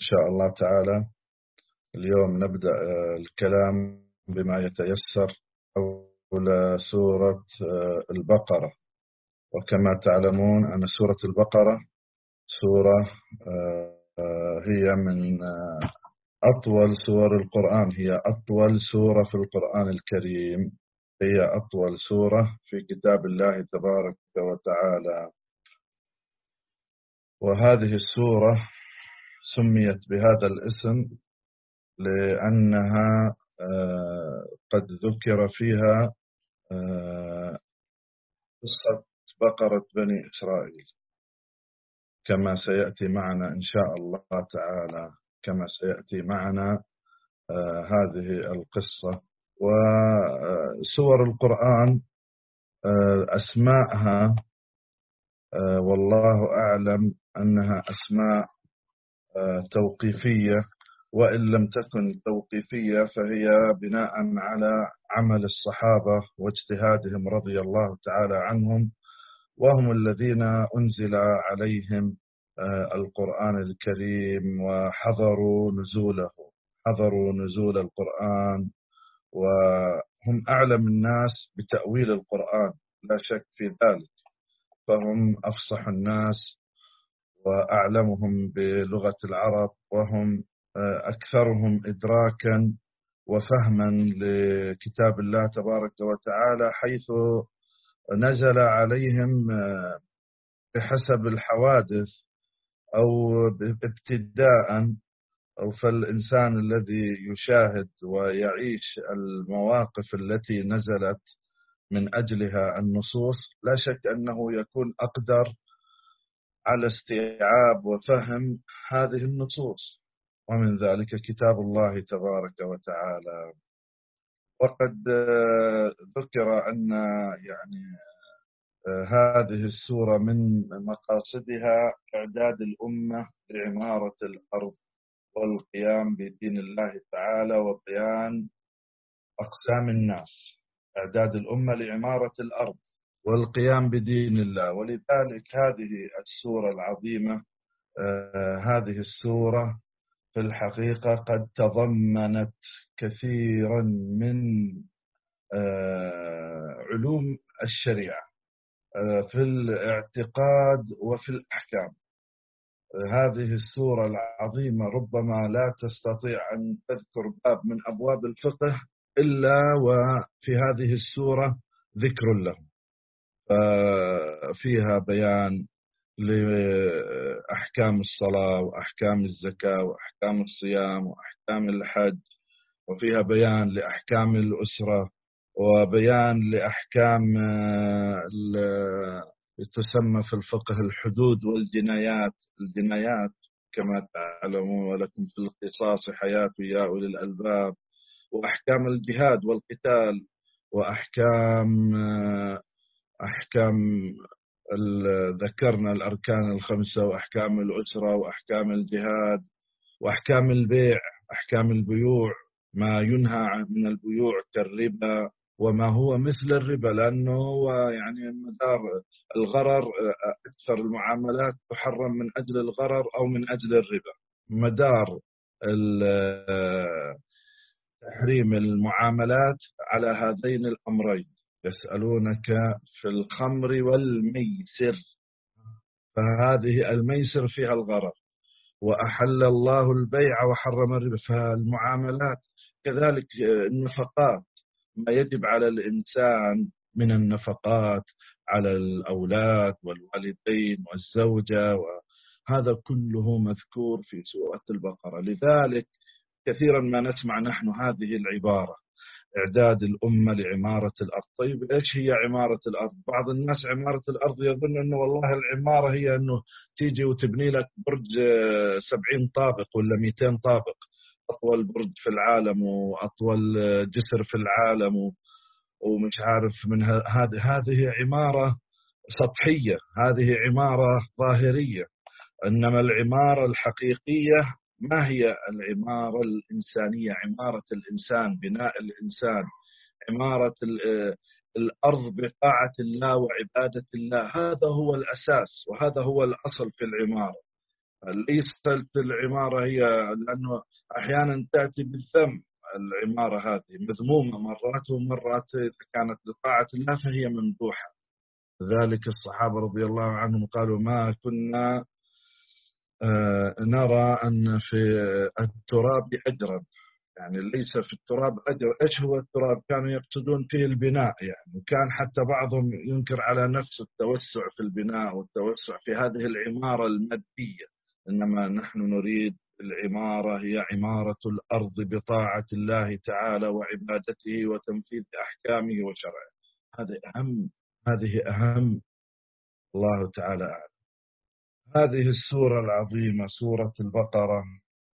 شاء الله تعالى. اليوم نبدأ الكلام بما يتيسر حول سورة البقرة. وكما تعلمون أن سورة البقرة سورة هي من أطول سور القرآن، هي أطول سورة في القرآن الكريم، هي أطول سورة في كتاب الله تبارك وتعالى. وهذه السورة سميت بهذا الاسم لأنها قد ذكر فيها قصة بقرة بني إسرائيل، كما سيأتي معنا إن شاء الله تعالى، كما سيأتي معنا هذه القصة. وسور القرآن أسماءها والله أعلم أنها أسماء توقيفية، وإن لم تكن توقيفية فهي بناء على عمل الصحابة واجتهادهم رضي الله تعالى عنهم، وهم الذين أنزل عليهم القرآن الكريم وحضروا نزوله، حضروا نزول القرآن، وهم أعلم الناس بتأويل القرآن لا شك في ذلك، فهم أفصح الناس وأعلمهم بلغة العرب، وهم أكثرهم إدراكا وفهما لكتاب الله تبارك وتعالى، حيث نزل عليهم بحسب الحوادث أو ابتداء، أو فالإنسان الذي يشاهد ويعيش المواقف التي نزلت من أجلها النصوص لا شك أنه يكون أقدر على استيعاب وفهم هذه النصوص، ومن ذلك كتاب الله تبارك وتعالى. وقد ذكر أن يعني هذه السورة من مقاصدها إعداد الأمة لعمارة الأرض والقيام بدين الله تعالى وبيان أقسام الناس، إعداد الأمة لعمارة الأرض والقيام بدين الله. ولذلك هذه السورة العظيمة، هذه السورة في الحقيقة قد تضمنت كثيرا من علوم الشريعة في الاعتقاد وفي الأحكام. هذه السورة العظيمة ربما لا تستطيع أن تذكر باب من أبواب الفقه إلا وفي هذه السورة ذكر له، فيها بيان لأحكام الصلاة وأحكام الزكاة وأحكام الصيام وأحكام الحج، وفيها بيان لأحكام الأسرة، وبيان لأحكام تسمى في الفقه الحدود والجنايات، الجنايات كما تعلمون ولكم في القصاص حياة يا أولي الألباب، وأحكام الجهاد والقتال، وأحكام ذكرنا الأركان الخمسة، وأحكام الأسرة، وأحكام الجهاد، وأحكام البيع، أحكام البيوع، ما ينهى من البيوع كالربا وما هو مثل الربا، لأنه هو يعني مدار الغرر، أكثر المعاملات تحرم من أجل الغرر أو من أجل الربا. مدار تحريم المعاملات على هذين الأمرين. يسألونك في الخمر والميسر، فهذه الميسر فيها الغرر، وأحل الله البيع وحرم الربا، فالمعاملات كذلك. النفقات، ما يجب على الإنسان من النفقات على الأولاد والوالدين والزوجة، وهذا كله مذكور في سورة البقرة. لذلك كثيرا ما نسمع نحن هذه العبارة: إعداد الأمة لعمارة الأرض. طيب إيش هي عمارة الأرض؟ بعض الناس عمارة الأرض يظن أنه والله العمارة هي أنه تيجي وتبني لك برج 70 طابق ولا 200 طابق، أطول برج في العالم وأطول جسر في العالم ومش عارف من هذه عمارة سطحية، هذه عمارة ظاهرية. إنما العمارة الحقيقية ما هي العمارة الإنسانية؟ عمارة الإنسان، بناء الإنسان، عمارة الأرض بطاعة الله وعبادة الله، هذا هو الأساس وهذا هو الأصل في العمارة. ليست العمارة هي، لأنه أحيانا تأتي بالذم. العمارة هذه مذمومة مرات، ومرات إذا كانت لطاعة الله فهي ممدوحة. ذلك الصحابة رضي الله عنهم قالوا ما كنا نرى أن في التراب أجرا، يعني ليس في التراب أجر. إيش هو التراب؟ كانوا يقصدون فيه البناء يعني، وكان حتى بعضهم ينكر على نفس التوسع في البناء والتوسع في هذه العمارة المادية. إنما نحن نريد العمارة هي عمارة الأرض بطاعة الله تعالى وعبادته وتنفيذ أحكامه وشرعه. هذه أهم، هذه أهم. الله تعالى أعلم. هذه السورة العظيمة سورة البقرة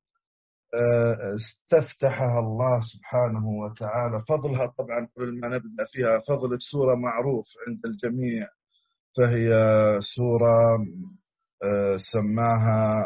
استفتحها الله سبحانه وتعالى. فضلها طبعا قبل ما نبدأ فيها، فضل السورة معروف عند الجميع. فهي سورة سماها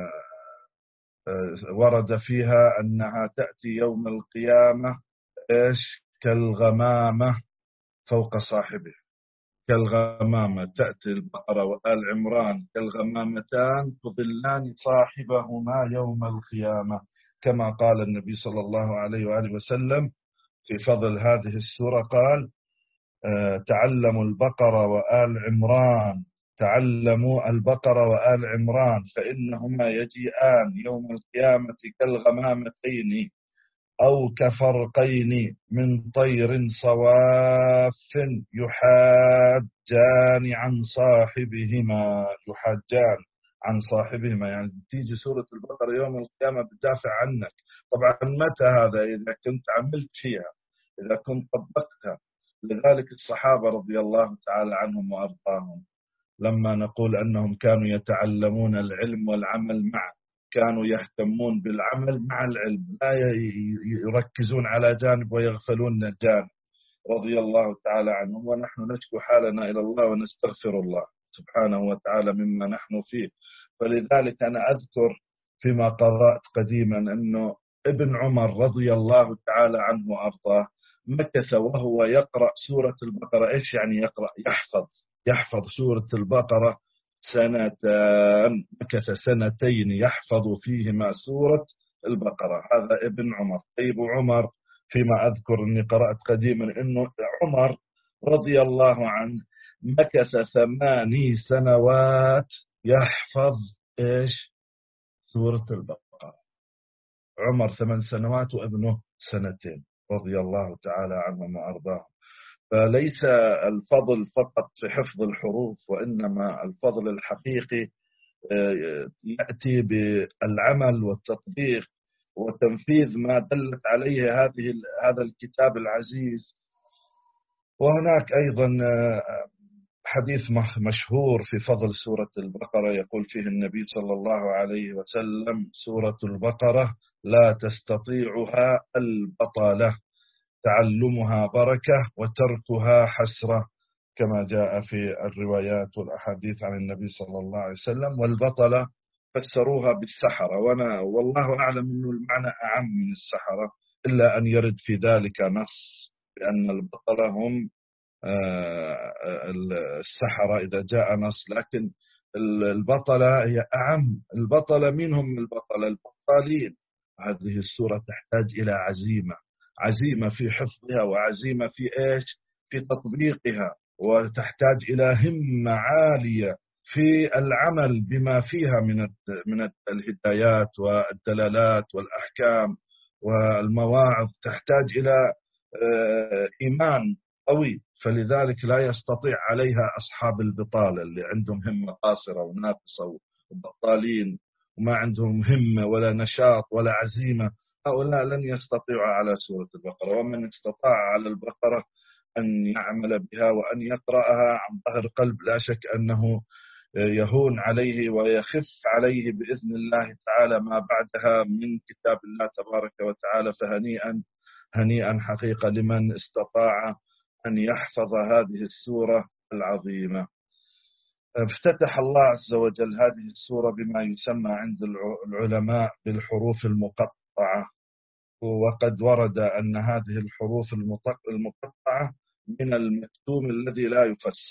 ورد فيها أنها تأتي يوم القيامة إيش؟ كالغمامة فوق صاحبه. كالغمامة تأتي البقرة وآل عمران كالغمامتان تظلان صاحبهما يوم القيامة، كما قال النبي صلى الله عليه وآله وسلم في فضل هذه السورة. قال تعلموا البقرة وآل عمران، تعلموا البقرة وآل عمران فإنهما يجيئان يوم القيامة كالغمامتين أو كفرقين من طير صواف يحاجان عن صاحبهما. يحاجان عن صاحبهما يعني تيجي سورة البقرة يوم القيامة بتدافع عنك. طبعا متى هذا؟ إذا كنت عملت فيها، إذا كنت طبقتها. لذلك الصحابة رضي الله تعالى عنهم وأرضاهم لما نقول أنهم كانوا يتعلمون العلم والعمل معا، كانوا يهتمون بالعمل مع العلم، لا يركزون على جانب ويغفلون الجانب، رضي الله تعالى عنهم. ونحن نشكو حالنا إلى الله ونستغفر الله سبحانه وتعالى مما نحن فيه. فلذلك أنا أذكر فيما قرأت قديما أنه ابن عمر رضي الله تعالى عنه وأرضاه مكث وهو يقرأ سورة البقرة. إيش يعني يقرأ؟ يحفظ سورة البقرة سنتان. مكث سنتين يحفظ فيهما سورة البقرة. هذا ابن عمر. طيب عمر، فيما أذكر أني قرأت قديما أنه عمر رضي الله عنه مكث 8 سنوات يحفظ إيش؟ سورة البقرة. عمر 8 سنوات وابنه 2 رضي الله تعالى عنهم وأرضاهم. فليس الفضل فقط في حفظ الحروف، وإنما الفضل الحقيقي يأتي بالعمل والتطبيق وتنفيذ ما دلت عليه هذا الكتاب العزيز. وهناك أيضا حديث مشهور في فضل سورة البقرة، يقول فيه النبي صلى الله عليه وسلم: سورة البقرة لا تستطيعها البطلة، تعلمها بركة وتركها حسرة، كما جاء في الروايات والأحاديث عن النبي صلى الله عليه وسلم. والبطلة فسروها بالسحرة، وأنا والله أعلم أنه المعنى أعم من السحرة، إلا أن يرد في ذلك نص بأن البطلة هم السحرة إذا جاء نص، لكن البطلة هي أعم. البطلة منهم البطلة البطالين. هذه السورة تحتاج إلى عزيمة في حفظها، وعزيمة في إيش؟ في تطبيقها، وتحتاج إلى همة عالية في العمل بما فيها من الهدايات والدلالات والأحكام والمواعظ. تحتاج إلى إيمان قوي. فلذلك لا يستطيع عليها أصحاب البطالة اللي عندهم همة قاصرة وناقصة وبطالين وما عندهم همة ولا نشاط ولا عزيمة. هؤلاء لن يستطيعوا على سورة البقرة. ومن استطاع على البقرة أن يعمل بها وأن يقرأها عن ظهر قلب لا شك أنه يهون عليه ويخف عليه بإذن الله تعالى ما بعدها من كتاب الله تبارك وتعالى. هنيئا حقيقة لمن استطاع أن يحفظ هذه السورة العظيمة. افتتح الله عز وجل هذه السورة بما يسمى عند العلماء بالحروف المقطعة. وقد ورد أن هذه الحروف المقطعة من المكتوم الذي لا يفسر،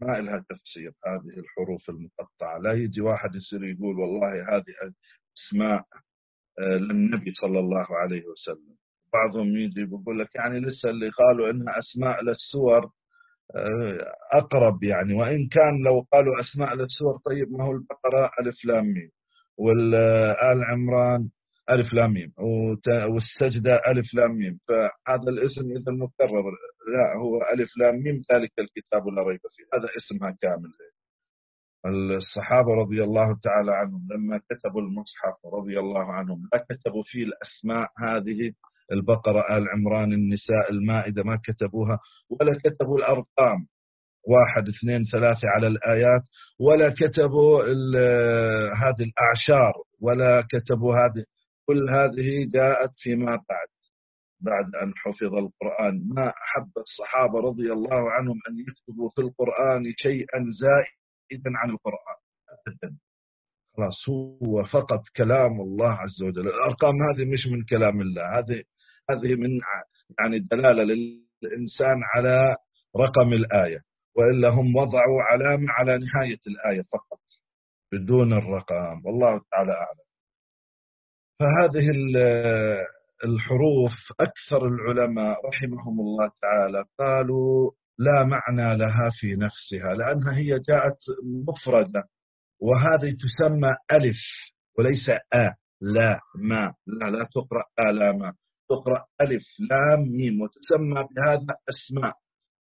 ما إلها تفسير هذه الحروف المقطعة. لا يجي واحد يصير يقول والله هذه أسماء للنبي صلى الله عليه وسلم. بعضهم يجي يقول لك يعني لسه اللي قالوا إنها أسماء للسور أقرب يعني، وإن كان لو قالوا أسماء للسور طيب ما هو البقرة ألف لام ميم، والآل عمران ألف لام ميم، والسجدة ألف لام ميم، فهذا الاسم إذا مكرر. لا، هو ألف لام ميم ذلك الكتاب لا ريب فيه، هذا اسمها كامل. الصحابة رضي الله تعالى عنهم لما كتبوا المصحف رضي الله عنهم لا كتبوا فيه الأسماء هذه، البقرة آل عمران النساء المائدة، ما كتبوها، ولا كتبوا الأرقام واحد اثنين ثلاثة على الآيات، ولا كتبوا هذه الأعشار، ولا كتبوا هذه. كل هذه جاءت فيما بعد أن حفظ القرآن. ما أحب الصحابة رضي الله عنهم أن يكتبوا في القرآن شيئا زائدا عن القرآن أبدا. خلاص هو فقط كلام الله عز وجل. الأرقام هذه مش من كلام الله، هذه من يعني دلالة للإنسان على رقم الآية، وإلا هم وضعوا علامة على نهاية الآية فقط بدون الرقم، والله تعالى أعلم. فهذه الحروف أكثر العلماء رحمهم الله تعالى قالوا لا معنى لها في نفسها، لأنها هي جاءت مفردة، وهذه تسمى ألف وليس لا ما، لا تقرأ لا ما، تقرأ ألف لام ميم، وتسمى بهذا أسماء.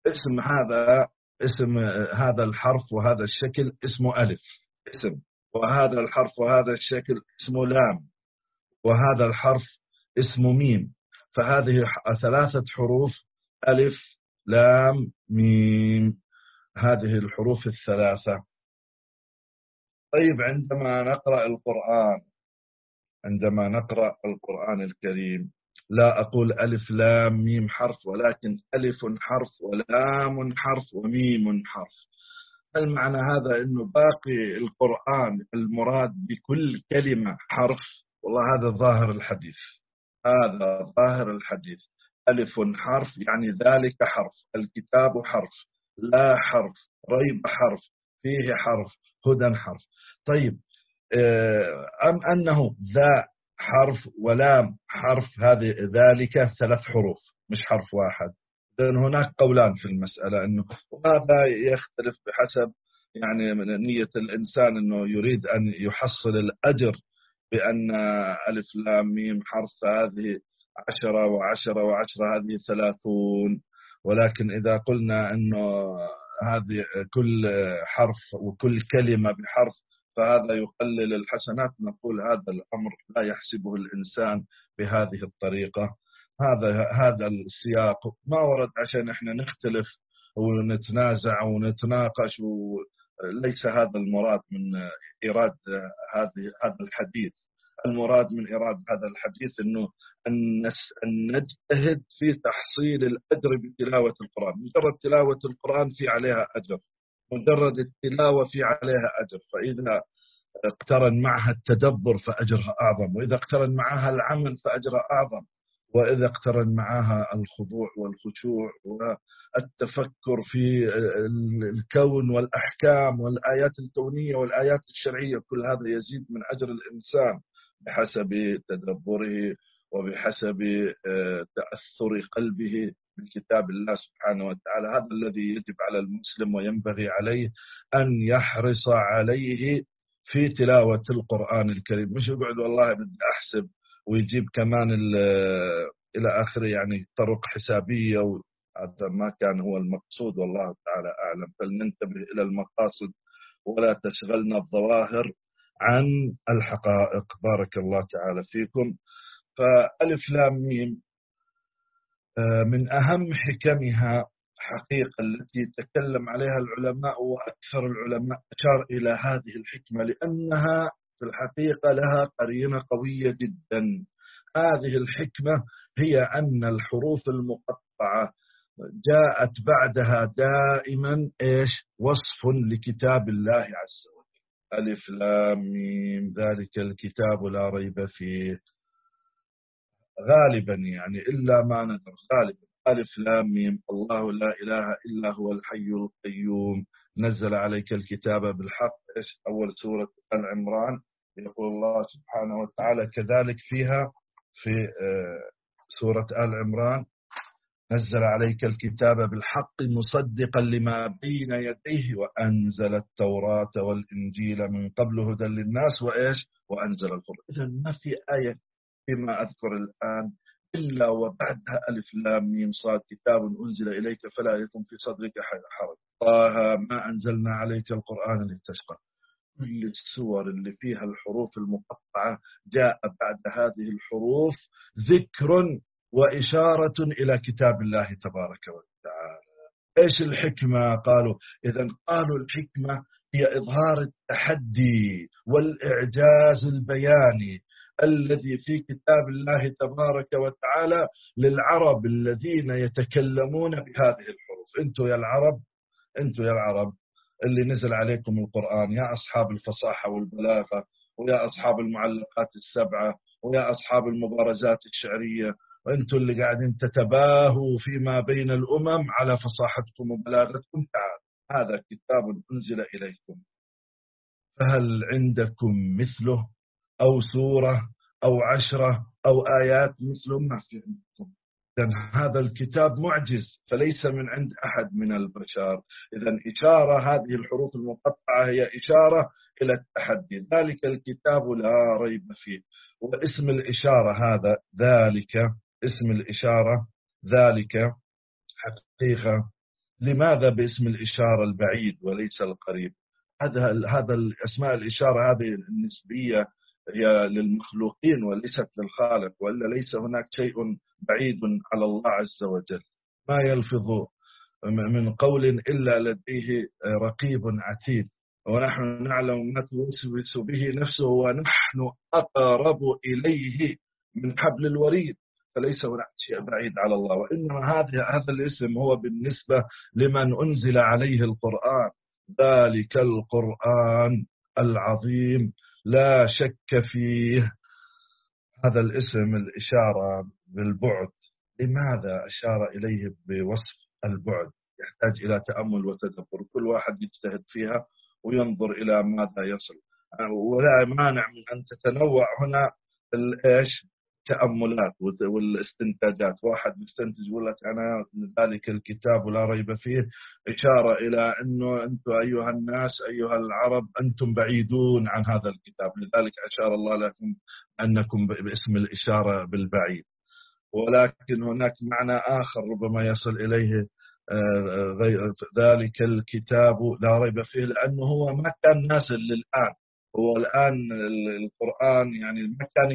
اسم هذا الحرف وهذا الشكل اسمه ألف اسم، وهذا الحرف وهذا الشكل اسمه لام، وهذا الحرف اسمه ميم. فهذه ثلاثة حروف، ألف لام ميم، هذه الحروف الثلاثة. طيب عندما نقرأ القرآن الكريم لا أقول ألف لام ميم حرف، ولكن ألف حرف ولام حرف وميم حرف. المعنى هذا أنه باقي القرآن المراد بكل كلمة حرف، والله هذا ظاهر الحديث، هذا ظاهر الحديث. ألف حرف يعني ذلك حرف، الكتاب حرف، لا حرف، ريب حرف، فيه حرف، هدى حرف. طيب أم أنه ذا حرف ولام حرف، هذه ذلك ثلاث حروف مش حرف واحد. لأن هناك قولان في المسألة، أنه هذا يختلف بحسب يعني من نية الإنسان، أنه يريد أن يحصل الأجر بأن ألف لام ميم حرف، هذه 10 وعشرة وعشرة هذه 30. ولكن إذا قلنا أنه هذه كل حرف وكل كلمة بحرف فهذا يقلل الحسنات، نقول هذا الأمر لا يحسبه الإنسان بهذه الطريقة. هذا السياق ما ورد عشان احنا نختلف ونتنازع ونتناقش، ليس هذا المراد من إيراد هذا الحديث. المراد من إيراد هذا الحديث أنه أن نجتهد في تحصيل الأجر بتلاوة القرآن. مجرد تلاوة القرآن في عليها أجر، مجرد التلاوة في عليها أجر، فإذا اقترن معها التدبر فأجرها أعظم، وإذا اقترن معها العمل فأجرها أعظم، وإذا اقترن معها الخضوع والخشوع والتفكر في الكون والأحكام والآيات الكونية والآيات الشرعية، كل هذا يزيد من أجر الإنسان بحسب تدبره وبحسب تأثر قلبه بكتاب الله سبحانه وتعالى. هذا الذي يجب على المسلم وينبغي عليه أن يحرص عليه في تلاوة القرآن الكريم، مش يقعد والله بدي أحسب ويجيب كمان إلى آخره، يعني طرق حسابية، هذا ما كان هو المقصود، والله تعالى أعلم. فلننتبه إلى المقاصد ولا تشغلنا الظواهر عن الحقائق. بارك الله تعالى فيكم. فألف لام ميم من أهم حكمها حقيقة التي تكلم عليها العلماء، وأكثر العلماء أشار إلى هذه الحكمة لأنها في الحقيقة لها قرينة قوية جدا. هذه الحكمة هي أن الحروف المقطعة جاءت بعدها دائما إيش؟ وصف لكتاب الله عز وجل. ألف لام ميم ذلك الكتاب لا ريب فيه، غالبا يعني إلا ما ندر، غالبا ألف لام ميم الله لا إله إلا هو الحي القيوم نزل عليك الكتاب بالحق. إيش أول سورة آل عمران يقول الله سبحانه وتعالى كذلك فيها في سورة آل عمران: نزل عليك الكتاب بالحق مصدقا لما بين يديه وأنزل التوراة والإنجيل من قبل هدى للناس وإيش وأنزل القرآن. إذا ما في آية فيما أذكر الآن إلا وبعدها ألف لام ميم صاد كتاب أنزل إليك فلا يكن في صدرك حرج. طه ما أنزلنا عليك القرآن لتشقى. كل السور اللي فيها الحروف المقطعة جاء بعد هذه الحروف ذكر وإشارة إلى كتاب الله تبارك وتعالى. إيش الحكمة؟ قالوا الحكمة هي إظهار التحدي والإعجاز البياني الذي في كتاب الله تبارك وتعالى للعرب الذين يتكلمون بهذه الحروف. أنتوا يا العرب اللي نزل عليكم القرآن، يا أصحاب الفصاحة والبلاغة، ويا أصحاب المعلقات السبعة، ويا أصحاب المبارزات الشعرية، وأنتوا اللي قاعدين تتباهوا فيما بين الأمم على فصاحتكم وبلاغتكم، تعال هذا كتاب أنزل إليكم، فهل عندكم مثله أو سورة أو 10 أو آيات مثله؟ ما في عندكم. إذن هذا الكتاب معجز فليس من عند أحد من البشر. إذن إشارة، هذه الحروف المقطعة هي إشارة إلى التحدي. ذلك الكتاب لا ريب فيه. واسم الإشارة هذا ذلك، اسم الإشارة ذلك حقيقة. لماذا باسم الإشارة البعيد وليس القريب؟ هذا الأسماء الإشارة هذه النسبية هي للمخلوقين وليست للخالق، وإلا ليس هناك شيء بعيد على الله عز وجل. ما يلفظ من قول إلا لديه رقيب عتيد، ونحن نعلم ما توسوس به نفسه ونحن أقرب إليه من حبل الوريد. فليس هناك شيء بعيد على الله، وإنما هذا الاسم هو بالنسبة لمن أنزل عليه القرآن. ذلك القرآن العظيم لا شك فيه. هذا الاسم الإشارة بالبعد. لماذا أشار إليه بوصف البعد؟ يحتاج إلى تأمل وتدبر، كل واحد يجتهد فيها وينظر إلى ماذا يصل. ولا مانع من أن تتنوع هنا الإيش تأملات والاستنتاجات. واحد يستنتج يقول لك أنا ذلك الكتاب لا ريب فيه إشارة إلى أنه أنتم أيها الناس أيها العرب أنتم بعيدون عن هذا الكتاب، لذلك أشار الله لكم أنكم باسم الإشارة بالبعيد. ولكن هناك معنى آخر ربما يصل إليه ذلك الكتاب لا ريب فيه، لأنه هو ما كان نازل للآن. هو الآن القرآن يعني ما كان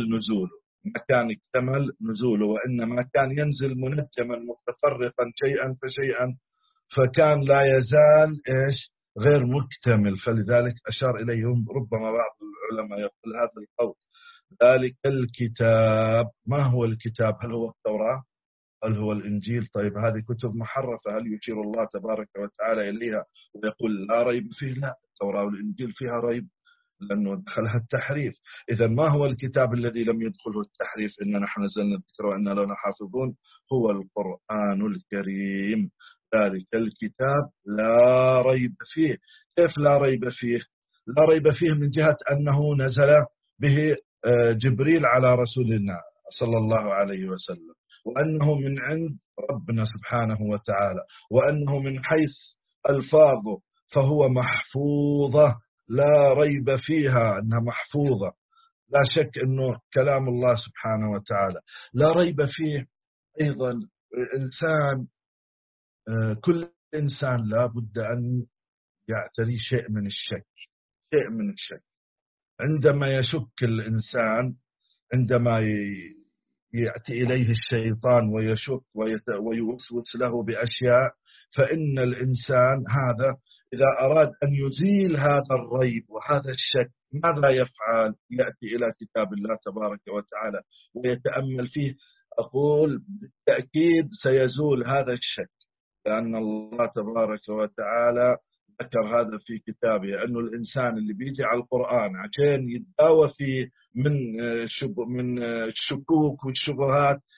يكتمل نزوله، وإنما كان ينزل منجما متفرقا شيئا فشيئا، فكان لا يزال غير مكتمل. فلذلك أشار إليهم. ربما بعض العلماء يقول هذا القول ذلك الكتاب. ما هو الكتاب؟ هل هو التوراة؟ هل هو الإنجيل؟ طيب هذه كتب محرفة، هل يشير الله تبارك وتعالى إليها ويقول لا ريب فيه؟ لا، التوراة والإنجيل فيها ريب لأنه دخلها التحريف. إذا ما هو الكتاب الذي لم يدخله التحريف؟ إننا نحن نزلنا الذكر وإنا له لحافظون. هو القرآن الكريم. ذلك الكتاب لا ريب فيه. كيف لا ريب فيه؟ لا ريب فيه من جهة أنه نزل به جبريل على رسول الله صلى الله عليه وسلم، وأنه من عند ربنا سبحانه وتعالى، وأنه من حيث ألفاظه فهو محفوظة لا ريب فيها أنها محفوظة. لا شك أنه كلام الله سبحانه وتعالى لا ريب فيه. أيضا الإنسان، كل إنسان لا بد أن يعتري شيء من الشك. عندما يشك الإنسان، عندما يأتي إليه الشيطان ويشك ويوسوس له بأشياء، فإن الإنسان هذا إذا أراد أن يزيل هذا الريب وهذا الشك ماذا يفعل؟ يأتي إلى كتاب الله تبارك وتعالى ويتأمل فيه. أقول بالتأكيد سيزول هذا الشك، لأن الله تبارك وتعالى ذكر هذا في كتابه، أنه الإنسان اللي بيجي على القرآن عشان يتداوى فيه من الشكوك والشبهات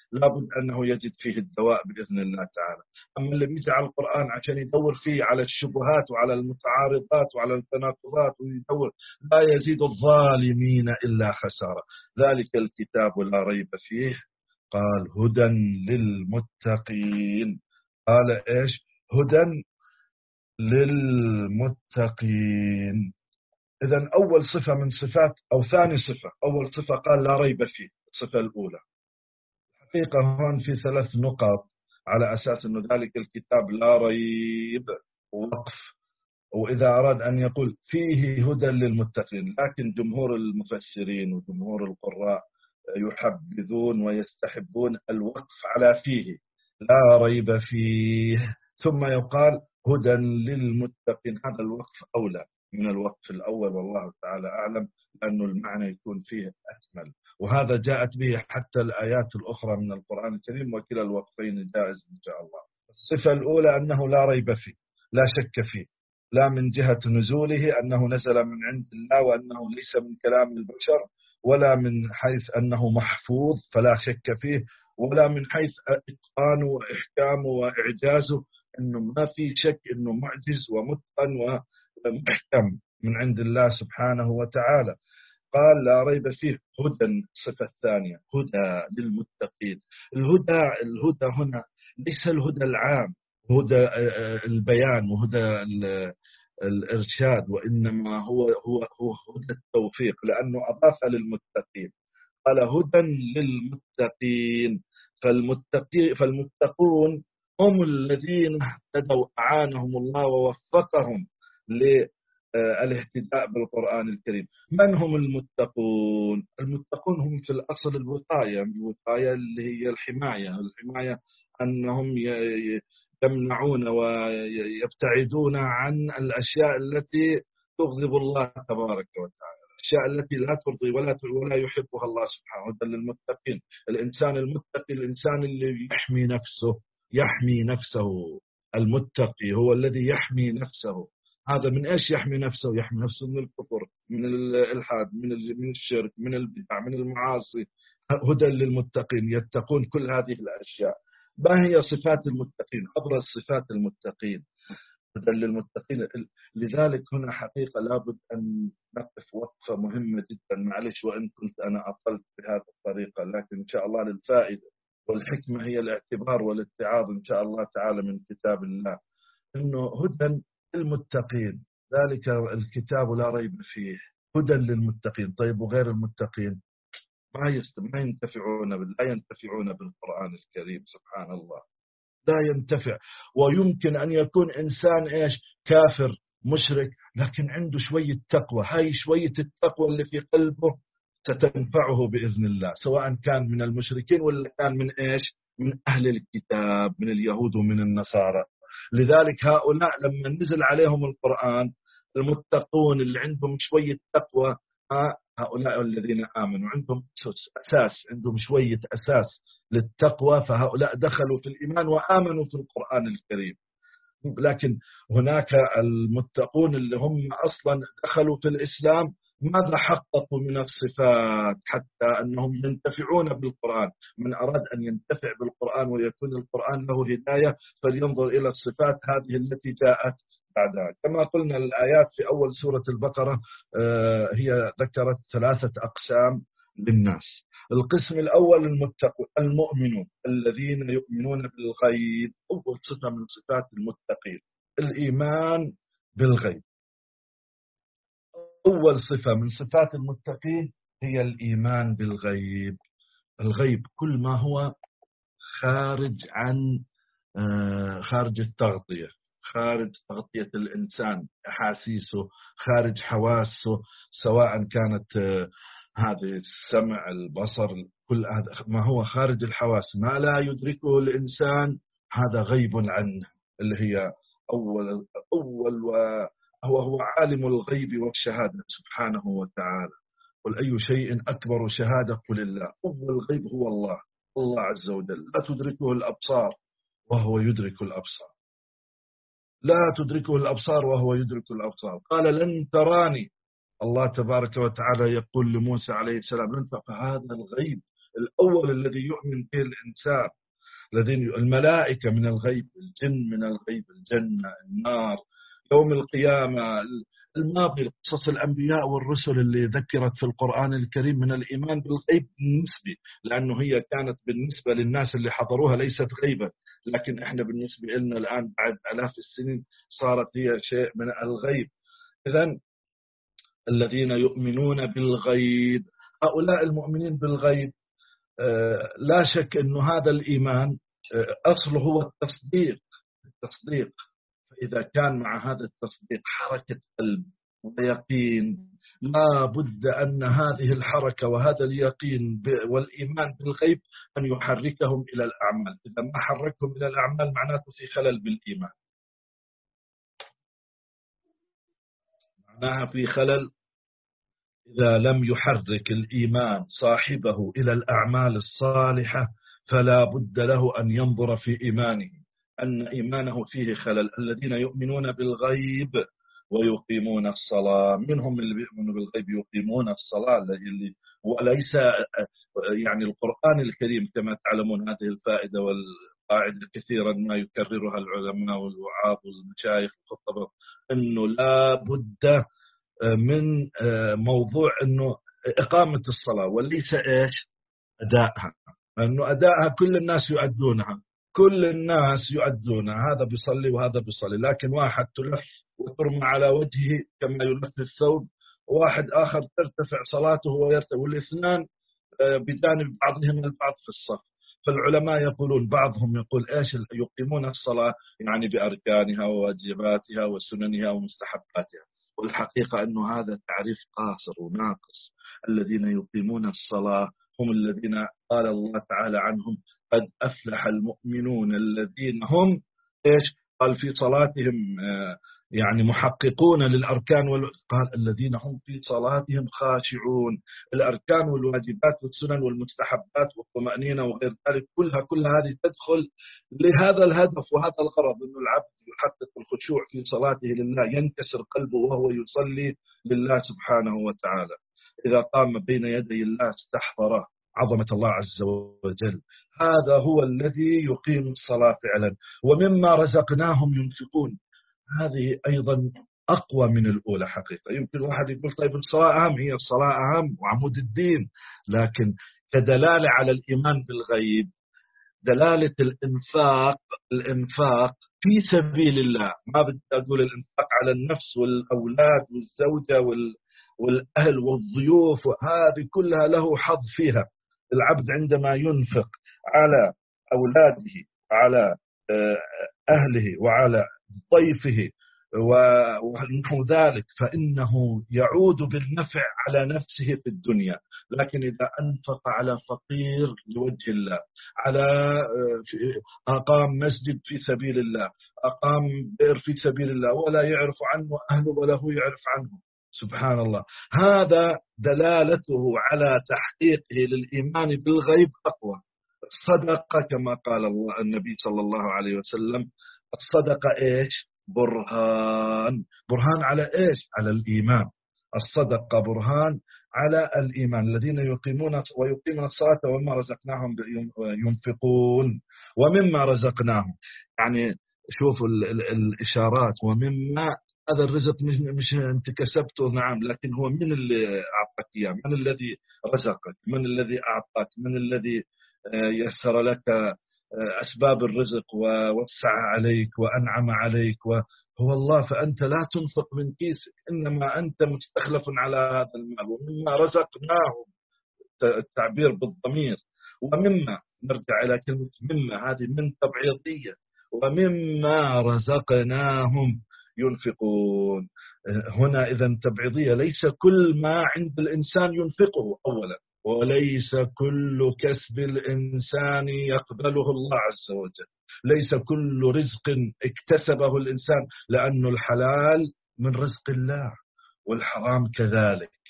لابد أنه يجد فيه الدواء بإذن الله تعالى. أما اللي بيجعل القرآن عشان يدور فيه على الشبهات وعلى المتعارضات وعلى التناقضات ويدور، لا يزيد الظالمين إلا خسارة. ذلك الكتاب لا ريب فيه، قال هدى للمتقين. قال إيش؟ هدى للمتقين. إذن أول صفة من صفات، أو ثاني صفة، أول صفة قال لا ريب فيه، الصفة الأولى. حقيقة هون في 3 نقط على أساس أنه ذلك الكتاب لا ريب وقف، وإذا أراد أن يقول فيه هدى للمتقين، لكن جمهور المفسرين وجمهور القراء يحبذون ويستحبون الوقف على فيه، لا ريب فيه، ثم يقال هدى للمتقين. هذا الوقف أولى من الوقف الأول، والله تعالى أعلم، لأنه المعنى يكون فيه أكمل. وهذا جاءت به حتى الآيات الأخرى من القرآن الكريم، وكلا الوقفين جائز إن شاء الله. الصفة الأولى أنه لا ريب فيه، لا شك فيه، لا من جهة نزوله أنه نزل من عند الله وأنه ليس من كلام البشر، ولا من حيث أنه محفوظ فلا شك فيه، ولا من حيث إتقانه وإحكامه وإعجازه، أنه ما في شك أنه معجز ومتقن ومحكم من عند الله سبحانه وتعالى. قال لا ريب فيه هدى. الصفة الثانية هدى للمتقين. الهدى هنا ليس الهدى العام، هدى البيان وهدى الإرشاد، وإنما هو هدى التوفيق، لأنه أضاف للمتقين، قال هدى للمتقين. فالمتقون هم الذين اهتدوا، أعانهم الله ووفقهم للاهتداء بالقرآن الكريم. من هم المتقون؟ المتقون هم في الأصل الوقاية اللي هي الحماية أنهم يمنعون ويبتعدون عن الأشياء التي تغضب الله تبارك وتعالى، الأشياء التي لا ترضي ولا يحبها الله سبحانه وتعالى. للمتقين، الإنسان المتقي الإنسان اللي يحمي نفسه. المتقي هو الذي يحمي نفسه. هذا من إيش يحمي نفسه؟ يحمي نفسه من الكفر، من الإلحاد، من الشرك، من البدع، من المعاصي. هدى للمتقين، يتقون كل هذه الأشياء. ما هي صفات المتقين؟ أبرز صفات المتقين هدى للمتقين. لذلك هنا حقيقة لابد أن نقف وقفة مهمة جدا، معلش وإن كنت أنا أطلت بهذه الطريقة، لكن إن شاء الله للفائدة والحكمة هي الاعتبار والاتعاظ إن شاء الله تعالى من كتاب الله، إنه هدى للمتقين. ذلك الكتاب لا ريب فيه هدى للمتقين. طيب وغير المتقين ما ينتفعون لا ينتفعون بالقرآن الكريم، سبحان الله، لا ينتفع. ويمكن أن يكون إنسان إيش؟ كافر مشرك، لكن عنده شوية تقوى، هاي شوية التقوى اللي في قلبه ستنفعه بإذن الله، سواء كان من المشركين ولا كان من إيش؟ من أهل الكتاب، من اليهود ومن النصارى. لذلك هؤلاء لما نزل عليهم القرآن، المتقون اللي عندهم شوية تقوى، هؤلاء الذين آمنوا عندهم أساس، عندهم شوية أساس للتقوى، فهؤلاء دخلوا في الإيمان وآمنوا في القرآن الكريم. لكن هناك المتقون اللي هم أصلا دخلوا في الإسلام، ماذا حققوا من الصفات حتى أنهم ينتفعون بالقرآن؟ من أراد أن ينتفع بالقرآن ويكون القرآن له هداية فلينظر إلى الصفات هذه التي جاءت بعدها. كما قلنا الآيات في أول سورة البقرة هي ذكرت 3 أقسام للناس. القسم الأول المؤمنون الذين يؤمنون بالغيب. أول صفة من صفات المتقين الإيمان بالغيب. أول صفة من صفات المتقين هي الإيمان بالغيب. الغيب كل ما هو خارج عن خارج التغطية، خارج تغطية الإنسان، أحاسيسه، خارج حواسه، سواء كانت هذه السمع، البصر، كل هذا ما هو خارج الحواس، ما لا يدركه الإنسان، هذا غيب عنه، اللي هي أول هو عالم الغيب والشهادة سبحانه وتعالى. قل أي شيء أكبر شهادة؟ قل الله. أول الغيب هو الله عز وجل، لا تدركه الأبصار وهو يدرك الأبصار، لا تدركه الأبصار وهو يدرك الأبصار. قال لن تراني، الله تبارك وتعالى يقول لموسى عليه السلام لن ترى. فهذا الغيب الأول الذي يؤمن به الإنسان، الملائكة من الغيب، الجن من الغيب، الجنة، النار، يوم القيامة، الماضي، قصص الأنبياء والرسل اللي ذكرت في القرآن الكريم من الإيمان بالغيب النسبي، لأنه هي كانت بالنسبة للناس اللي حضروها ليست غيبا، لكن إحنا بالنسبة لنا الآن بعد آلاف السنين صارت هي شيء من الغيب. إذن الذين يؤمنون بالغيب، هؤلاء المؤمنين بالغيب لا شك أنه هذا الإيمان أصله هو التصديق. فإذا كان مع هذا التصديق حركة قلب ويقين، لا بد أن هذه الحركة وهذا اليقين والإيمان بالغيب أن يحركهم إلى الأعمال. إذا ما حركهم إلى الأعمال معناته في خلل بالإيمان، معناها في خلل. إذا لم يحرك الإيمان صاحبه إلى الأعمال الصالحة فلا بد له أن ينظر في إيمانه أن إيمانه فيه خلل. الذين يؤمنون بالغيب ويقيمون الصلاة، منهم اللي بيؤمنوا بالغيب يقيمون الصلاة، اللي وليس يعني القرآن الكريم كما تعلمون هذه الفائدة والقاعدة كثيرا ما يكررها العلماء والوعاظ والمشايخ والخطباء، أنه لا بد من موضوع أنه إقامة الصلاة وليس إيش أدائها، لأنه أدائها كل الناس يؤدونها، كل الناس يؤدونها، هذا بيصلي وهذا بيصلي، لكن واحد تلف وترمى على وجهه كما يلف الثوب، وواحد آخر ترتفع صلاته ويرتفع، والاثنان بجانب بعضهم البعض في الصف. فالعلماء يقولون بعضهم يقول إيش يقيمون الصلاة يعني بأركانها وواجباتها وسننها ومستحباتها، والحقيقة أنه هذا تعريف قاصر وناقص. الذين يقيمون الصلاة هم الذين قال الله تعالى عنهم قد أفلح المؤمنون الذين هم إيش قال في صلاتهم يعني محققون للأركان قال الذين هم في صلاتهم خاشعون. الأركان والواجبات والسنن والمستحبات والطمأنينة وغير ذلك كل هذه تدخل لهذا الهدف وهذا الغرض، أن العبد يحقق الخشوع في صلاته لله، ينكسر قلبه وهو يصلي لله سبحانه وتعالى. إذا قام بين يدي الله استحضره عظمة الله عز وجل. هذا هو الذي يقيم الصلاة فعلا. ومما رزقناهم ينفقون، هذه أيضا أقوى من الأولى حقيقة. يمكن واحد يقول طيب الصلاة أهم، هي الصلاة أهم وعمود الدين، لكن كدلالة على الإيمان بالغيب دلالة الإنفاق في سبيل الله، ما بدي أقول الإنفاق على النفس والأولاد والزوجة والأهل والضيوف، هذه كلها له حظ فيها. العبد عندما ينفق على أولاده وعلى أهله وعلى ضيفه ونحو ذلك فإنه يعود بالنفع على نفسه في الدنيا. لكن إذا أنفق على فقير لوجه الله، على أقام مسجد في سبيل الله، أقام بئر في سبيل الله، ولا يعرف عنه أهله ولا هو يعرف عنه، سبحان الله، هذا دلالته على تحقيقه للإيمان بالغيب أقوى. الصدقة كما قال الله النبي صلى الله عليه وسلم، الصدقة إيش؟ برهان على إيش؟ على الإيمان. الصدقة برهان على الإيمان. الذين يقيمون الصلاة ومما رزقناهم ينفقون. ومما رزقناهم يعني شوفوا الإشارات، ومما هذا الرزق مش أنت كسبته، نعم، لكن هو من اللي أعطاك إياه، من الذي رزقك، من الذي أعطاك، من الذي يسر لك أسباب الرزق ووسع عليك وأنعم عليك، وهو الله. فأنت لا تنفق من كيسك، إنما أنت مستخلف على هذا المال. ومما رزقناهم، التعبير بالضمير، ومما نرجع إلى كلمة مما، هذه من تبعيضية، ومما رزقناهم ينفقون. هنا إذن تبعيضية، ليس كل ما عند الإنسان ينفقه أولا، وليس كل كسب الإنسان يقبله الله عز وجل، ليس كل رزق اكتسبه الإنسان، لأن الحلال من رزق الله والحرام كذلك.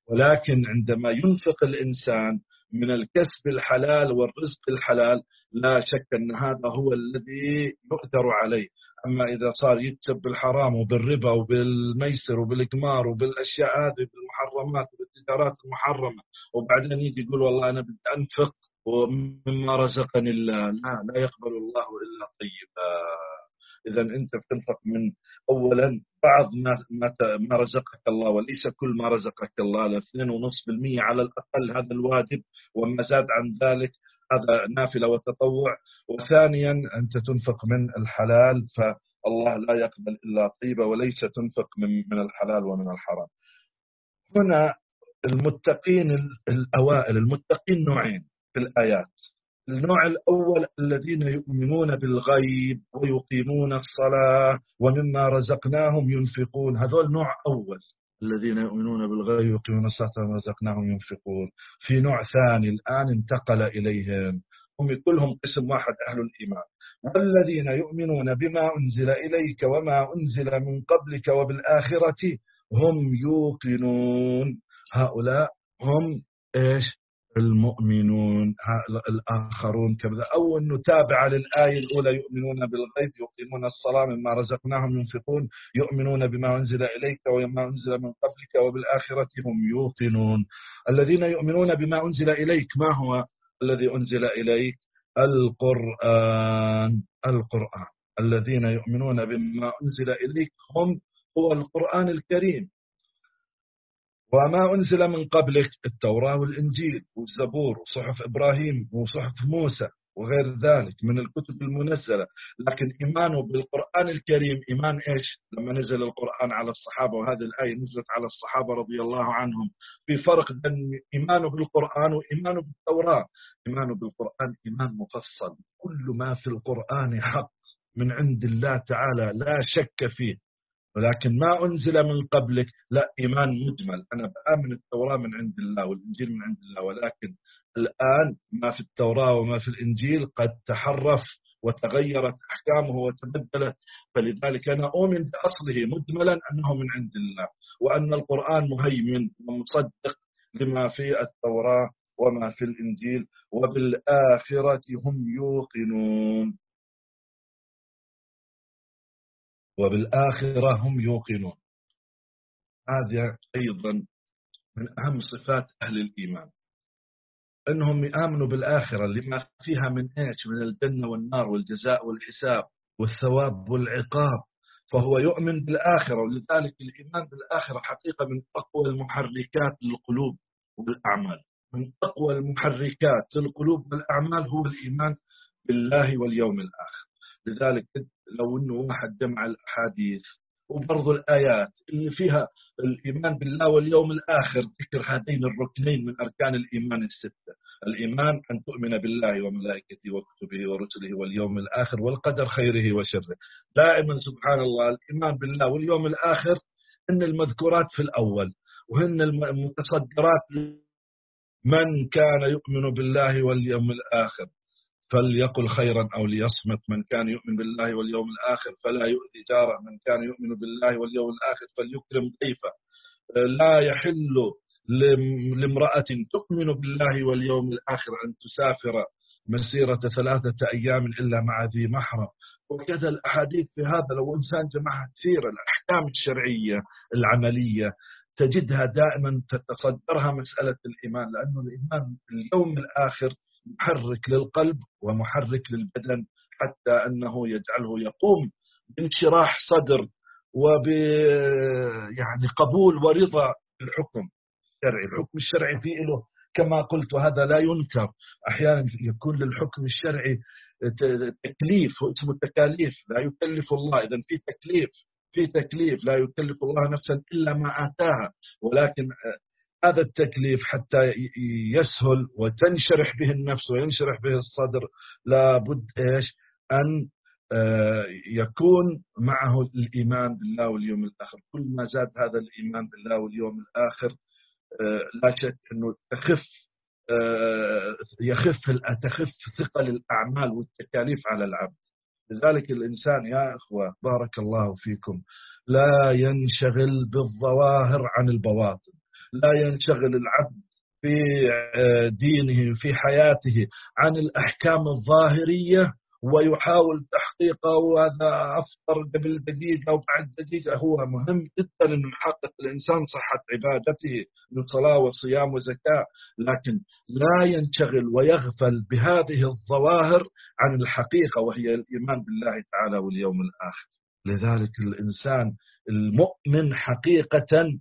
ولكن عندما ينفق الإنسان من الكسب الحلال والرزق الحلال لا شك أن هذا هو الذي يقدر عليه. أما إذا صار يكسب بالحرام وبالربا وبالميسر وبالقمار وبالأشياء هذه بالمحرمات وبالتجارات المحرمة، وبعدين يجي يقول والله أنا بدي أنفق ومما رزقني الله، لا يقبل الله إلا طيبا. إذا أنت بتنفق من أولا بعض ما رزقك الله، وليس كل ما رزقك الله، ل 2.5% على الأقل، هذا الواجب، وما زاد عن ذلك هذا نافلة وتطوع. وثانيا أنت تنفق من الحلال، فالله لا يقبل إلا طيبة، وليس تنفق من الحلال ومن الحرام. هنا المتقين الأوائل، المتقين نوعين في الآيات. النوع الأول الذين يؤمنون بالغيب ويقيمون الصلاة ومما رزقناهم ينفقون، هذول نوع أول، الذين يؤمنون بالغيب ويقيمون الصلاة ومما رزقناهم ينفقون. في نوع ثاني الآن انتقل إليهم، هم كلهم قسم واحد، أهل الإيمان. والذين يؤمنون بما أنزل إليك وما أنزل من قبلك وبالآخرة هم يوقنون، هؤلاء هم إيش؟ المؤمنون. الآخرون كذا، أو أنه تابع للآية الأولى، يؤمنون بالغيب يقيمون الصلاة مما رزقناهم ينفقون، يؤمنون بما أنزل إليك وما أنزل من قبلك وبالآخرة هم يوقنون. الذين يؤمنون بما أنزل إليك، ما هو الذي أنزل إليك؟ القرآن. الذين يؤمنون بما أنزل إليك هو القرآن الكريم، وما أنزل من قبلك التوراة والإنجيل والزبور وصحف إبراهيم وصحف موسى وغير ذلك من الكتب المنزلة. لكن إيمانه بالقرآن الكريم إيمان إيش؟ لما نزل القرآن على الصحابة، وهذه الآية نزلت على الصحابة رضي الله عنهم، في فرق بين إيمانه بالقرآن وإيمانه بالتوراة. إيمانه بالقرآن إيمان مفصل، كل ما في القرآن حق من عند الله تعالى لا شك فيه. ولكن ما أنزل من قبلك لا، إيمان مجمل، أنا بآمن التوراة من عند الله والإنجيل من عند الله، ولكن الآن ما في التوراة وما في الإنجيل قد تحرف وتغيرت أحكامه وتبدلت، فلذلك أنا أؤمن بأصله مجملا أنه من عند الله، وأن القرآن مهيمن ومصدق لما في التوراة وما في الإنجيل، وبالآخرة هم يوقنون. وبالآخرة هم يوقنون، هذا أيضا من أهم صفات أهل الإيمان، أنهم يآمنوا بالآخرة لما فيها من إيش؟ من الجنة والنار والجزاء والحساب والثواب والعقاب، فهو يؤمن بالآخرة. ولذلك الإيمان بالآخرة حقيقة من أقوى المحركات للقلوب والأعمال. من أقوى المحركات للقلوب والأعمال هو الإيمان بالله واليوم الآخر. لذلك لو أنه واحد جمع الأحاديث وبرضو الآيات اللي فيها الإيمان بالله واليوم الآخر، ذكر هذين الركنين من أركان الإيمان الستة. الإيمان أن تؤمن بالله وملائكته وكتبه ورسله واليوم الآخر والقدر خيره وشره. دائما سبحان الله الإيمان بالله واليوم الآخر إن المذكورات في الأول، وهن المتصدرات. من كان يؤمن بالله واليوم الآخر فليقل خيرا أو ليصمت، من كان يؤمن بالله واليوم الآخر فلا يؤذي جاره، من كان يؤمن بالله واليوم الآخر فليكرم ضيفه. لا يحل لامرأة تؤمن بالله واليوم الآخر أن تسافر مسيرة 3 أيام إلا مع ذي محرم. وكذا الأحاديث في هذا، لو إنسان جمعها كثير، الأحكام الشرعية العملية تجدها دائما تتصدرها مسألة الإيمان، لأنه الإيمان باليوم الآخر محرك للقلب ومحرك للبدن، حتى أنه يجعله يقوم بانشراح صدر يعني قبول ورضا بالحكم الشرعي. الحكم الشرعي فيه له كما قلت، وهذا لا ينكر، أحيانا يكون للحكم الشرعي تكليف، اسمه التكاليف، لا يكلف الله. إذا في تكليف لا يكلف الله نفسا إلا ما آتاها، ولكن هذا التكليف حتى يسهل وتنشرح به النفس وينشرح به الصدر لابد إيش؟ أن يكون معه الإيمان بالله واليوم الآخر. كل ما زاد هذا الإيمان بالله واليوم الآخر لا شك أنه تخف ثقل الأعمال والتكاليف على العبد. لذلك الإنسان يا أخوة بارك الله فيكم لا ينشغل بالظواهر عن البواطن، لا ينشغل العبد في دينه في حياته عن الأحكام الظاهرية ويحاول تحقيقه، وهذا أفطر قبل دقيقة وبعد دقيقة. هو مهم جدا أن يحقق الإنسان صحة عبادته من صلاة وصيام وزكاة، لكن لا ينشغل ويغفل بهذه الظواهر عن الحقيقة وهي الإيمان بالله تعالى واليوم الآخر. لذلك الإنسان المؤمن حقيقة،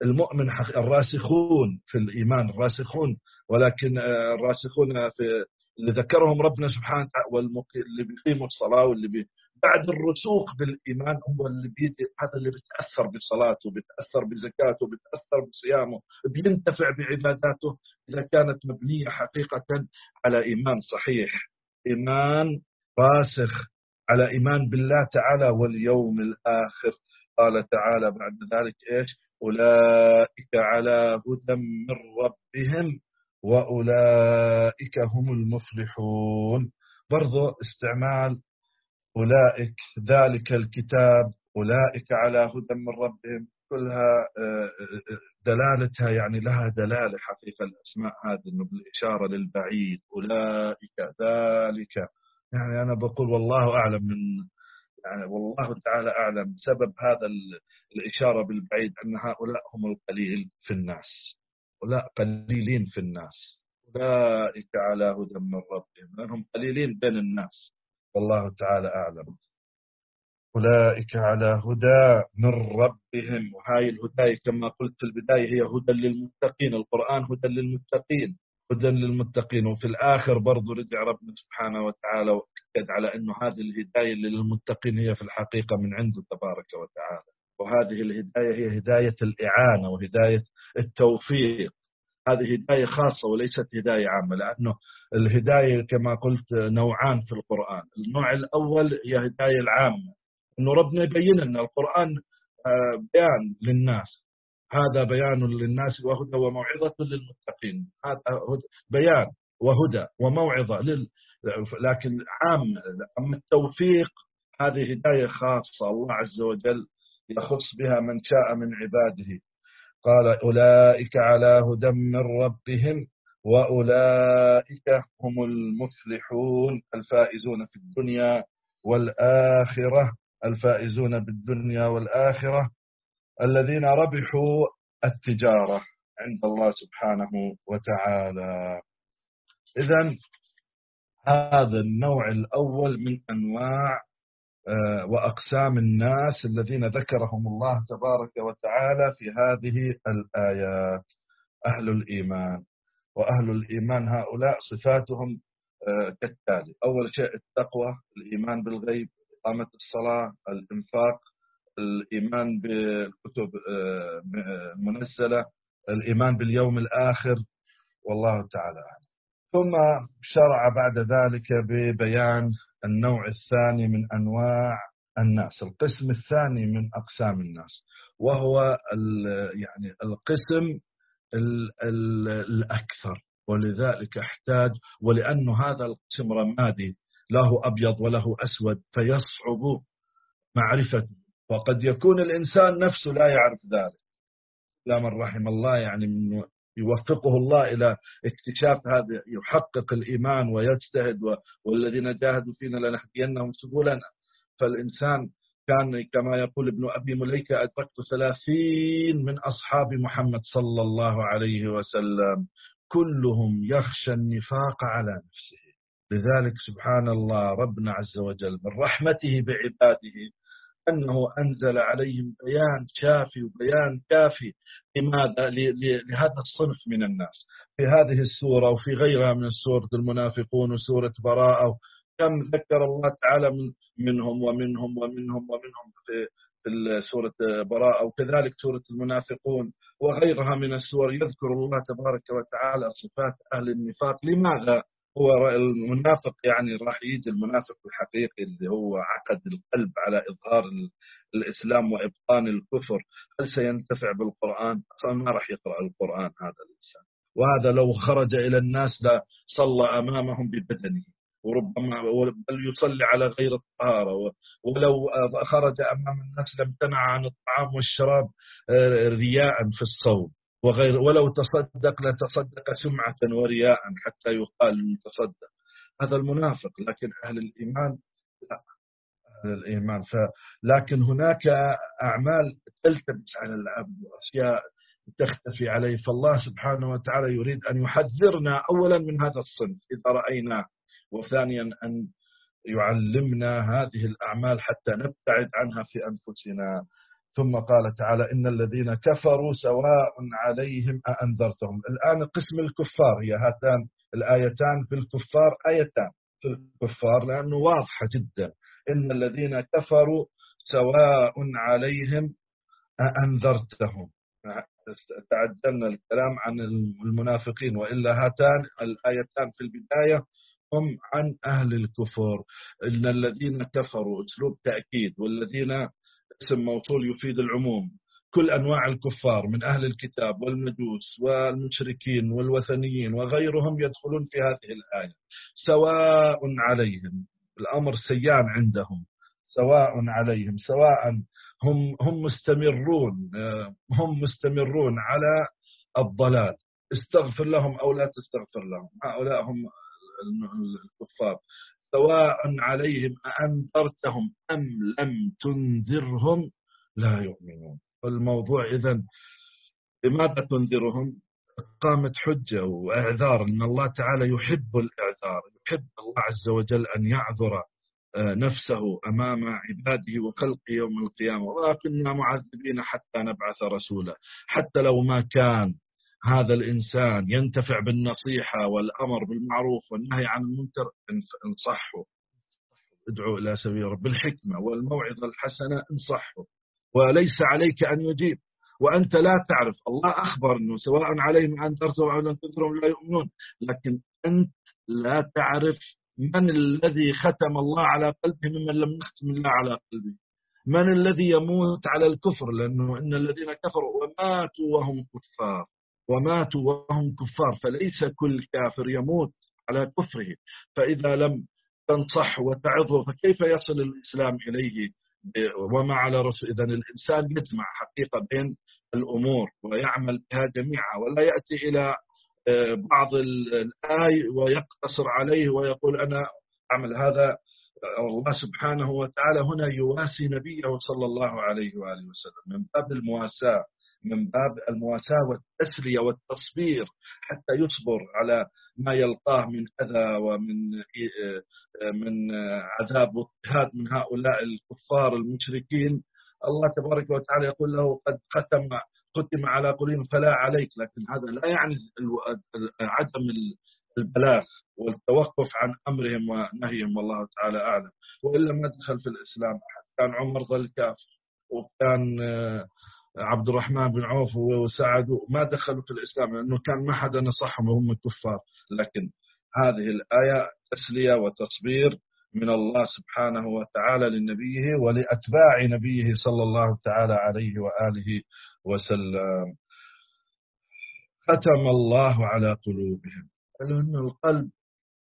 الراسخون في الإيمان الراسخون، ولكن الراسخون في اللي ذكرهم ربنا سبحانه وتعالى، اللي بيقيموا الصلاة بعد الرسوخ بالإيمان هو اللي هذا اللي بيتأثر بصلاته، بيتأثر بزكاته، بيتأثر بصيامه، بينتفع بعباداته إذا كانت مبنية حقيقة على إيمان صحيح، إيمان راسخ على إيمان بالله تعالى واليوم الآخر. قال تعالى بعد ذلك إيش؟ أولئك على هدى من ربهم وأولئك هم المفلحون. برضو استعمال أولئك، ذلك الكتاب، أولئك على هدى من ربهم، كلها دلالتها يعني لها دلالة حقيقة الأسماء هذه إنه بالإشارة للبعيد. أولئك ذلك، يعني أنا بقول والله أعلم يعني والله تعالى أعلم سبب هذا الإشارة بالبعيد أن هؤلاء هم القليل في الناس، هؤلاء قليلين في الناس. أولئك على هدى من ربهم، لأنهم قليلين بين الناس، والله تعالى أعلم. أولئك على هدى من ربهم، وهاي الهداية كما قلت في البداية هي هدى للمتقين، القرآن هدى للمتقين، هدى للمتقين. وفي الآخر برضو رجع ربنا سبحانه وتعالى وأكد على أنه هذه الهداية للمتقين هي في الحقيقة من عنده تبارك وتعالى، وهذه الهداية هي هداية الإعانة وهداية التوفيق. هذه هداية خاصة وليست هداية عامة، لأنه الهداية كما قلت نوعان في القرآن. النوع الأول هي هداية العامة، أنه ربنا يبين لنا القرآن بيان للناس، هذا بيان للناس وهدى وموعظة للمتقين، هذا بيان وهدى وموعظة لكن عامة. أما التوفيق هذه هداية خاصة الله عز وجل يخص بها من شاء من عباده. قال أولئك على هدى من ربهم وأولئك هم المفلحون، الفائزون في الدنيا والآخرة، الفائزون بالدنيا والآخرة الذين ربحوا التجارة عند الله سبحانه وتعالى. إذن هذا النوع الأول من أنواع وأقسام الناس الذين ذكرهم الله تبارك وتعالى في هذه الآيات، أهل الإيمان. وأهل الإيمان هؤلاء صفاتهم كالتالي: أول شيء التقوى، الإيمان بالغيب، إقامة الصلاة، الإنفاق، الإيمان بالكتب المنزلة، الإيمان باليوم الآخر، والله تعالى أعلم. ثم شرع بعد ذلك ببيان النوع الثاني من أنواع الناس، القسم الثاني من أقسام الناس، وهو يعني القسم الأكثر. ولذلك احتاج، ولأن هذا القسم رمادي له أبيض وله أسود فيصعب معرفته، وقد يكون الإنسان نفسه لا يعرف ذلك لا من رحم الله، يعني من يوفقه الله إلى اكتشاف هذا، يحقق الإيمان ويجتهد والذين جاهدوا فينا لنهدينهم سبلنا. فالإنسان كان كما يقول ابن أبي مليكة: أدركت 30 من أصحاب محمد صلى الله عليه وسلم كلهم يخشى النفاق على نفسه. لذلك سبحان الله ربنا عز وجل من رحمته بعباده أنه أنزل عليهم بيان شافي وبيان كافي. لماذا؟ لهذا الصنف من الناس. في هذه السورة وفي غيرها من سورة المنافقون وسورة براءة كم ذكر الله تعالى منهم ومنهم ومنهم ومنهم في سورة براءة، وكذلك سورة المنافقون وغيرها من السور يذكر الله تبارك وتعالى صفات أهل النفاق. لماذا؟ هو المنافق يعني راح يجي المنافق الحقيقي اللي هو عقد القلب على إظهار الإسلام وإبطان الكفر، هل سينتفع بالقرآن؟ أصلا ما راح يقرأ القرآن هذا الإنسان، وهذا لو خرج إلى الناس لصلى أمامهم ببدنه، وربما بل يصلي على غير الطهارة، ولو خرج أمام الناس لامتنع عن الطعام والشراب رياء في الصوم. وغير، ولو تصدق لتصدق سمعة ورياء حتى يقال تصدق. هذا المنافق. لكن أهل الإيمان لا، أهل الإيمان لكن هناك أعمال تلتبس على العبد وأشياء تختفي عليه، فالله سبحانه وتعالى يريد أن يحذرنا أولا من هذا الصنف إذا رأيناه، وثانيا أن يعلمنا هذه الأعمال حتى نبتعد عنها في أنفسنا. ثم قال تعالى: إن الذين كفروا سواء عليهم أأنذرتهم. الآن قسم الكفار، هي هاتان الآيتان في الكفار، آيتان في الكفار لأنه واضحة جدا. إن الذين كفروا سواء عليهم أأنذرتهم. تعجلنا الكلام عن المنافقين، وإلا هاتان الآيتان في البداية هم عن أهل الكفر. إن الذين كفروا أسلوب تأكيد، والذين اسم موصول يفيد العموم. كل أنواع الكفار من أهل الكتاب والمجوس والمشركين والوثنيين وغيرهم يدخلون في هذه الآية. سواء عليهم، الأمر سيان عندهم، سواء عليهم، سواء هم مستمرون، هم مستمرون على الضلال، استغفر لهم أو لا تستغفر لهم، هؤلاء هم الكفار. سواء عليهم أأنذرتهم أم لم تنذرهم لا يؤمنون. الموضوع إذن لماذا تنذرهم؟ قامت حجة وإعذار، أن الله تعالى يحب الإعذار، يحب الله عز وجل أن يعذر نفسه أمام عباده وخلقه يوم القيامة. ولكننا معذبين حتى نبعث رسولا. حتى لو ما كان هذا الإنسان ينتفع بالنصيحة والأمر بالمعروف والنهي عن المنكر، انصحه، ادعو إلى سبيل رب بالحكمة والموعظة الحسنة، انصحه، وليس عليك أن يجيب وأنت لا تعرف. الله أخبر أنه سواء عليهم أنذرتهم أو لم تنذرهم لا يؤمنون، لكن أنت لا تعرف من الذي ختم الله على قلبه ممن لم يختم الله على قلبه، من الذي يموت على الكفر، لأنه إن الذين كفروا وماتوا وهم كفار، وماتوا وهم كفار، فليس كل كافر يموت على كفره. فإذا لم تنصح وتعظه فكيف يصل الإسلام إليه وما على رسول؟ إذن الإنسان يجمع حقيقة بين الأمور ويعمل بها جميعا، ولا يأتي إلى بعض الآي ويقتصر عليه ويقول أنا أعمل هذا. الله سبحانه وتعالى هنا يواسي نبيه صلى الله عليه وآله وسلم من باب المواساة، من باب المواساة والتسلية والتصبير، حتى يصبر على ما يلقاه من أذى ومن عذاب واضطهاد من هؤلاء الكفار المشركين. الله تبارك وتعالى يقول له: قد ختم على قلوبهم فلا عليك. لكن هذا لا يعني عدم البلاغ والتوقف عن أمرهم ونهيهم، والله تعالى أعلم. وإلا ما دخل في الإسلام أحد. كان عمر ظل كافر، وكان عبد الرحمن بن عوف وسعد ما دخلوا في الإسلام لأنه كان ما حدا نصحهم وهم كفار. لكن هذه الآية تسلية وتصبير من الله سبحانه وتعالى لنبيه ولأتباع نبيه صلى الله تعالى عليه وآله وسلم. ختم الله على قلوبهم، لأن القلب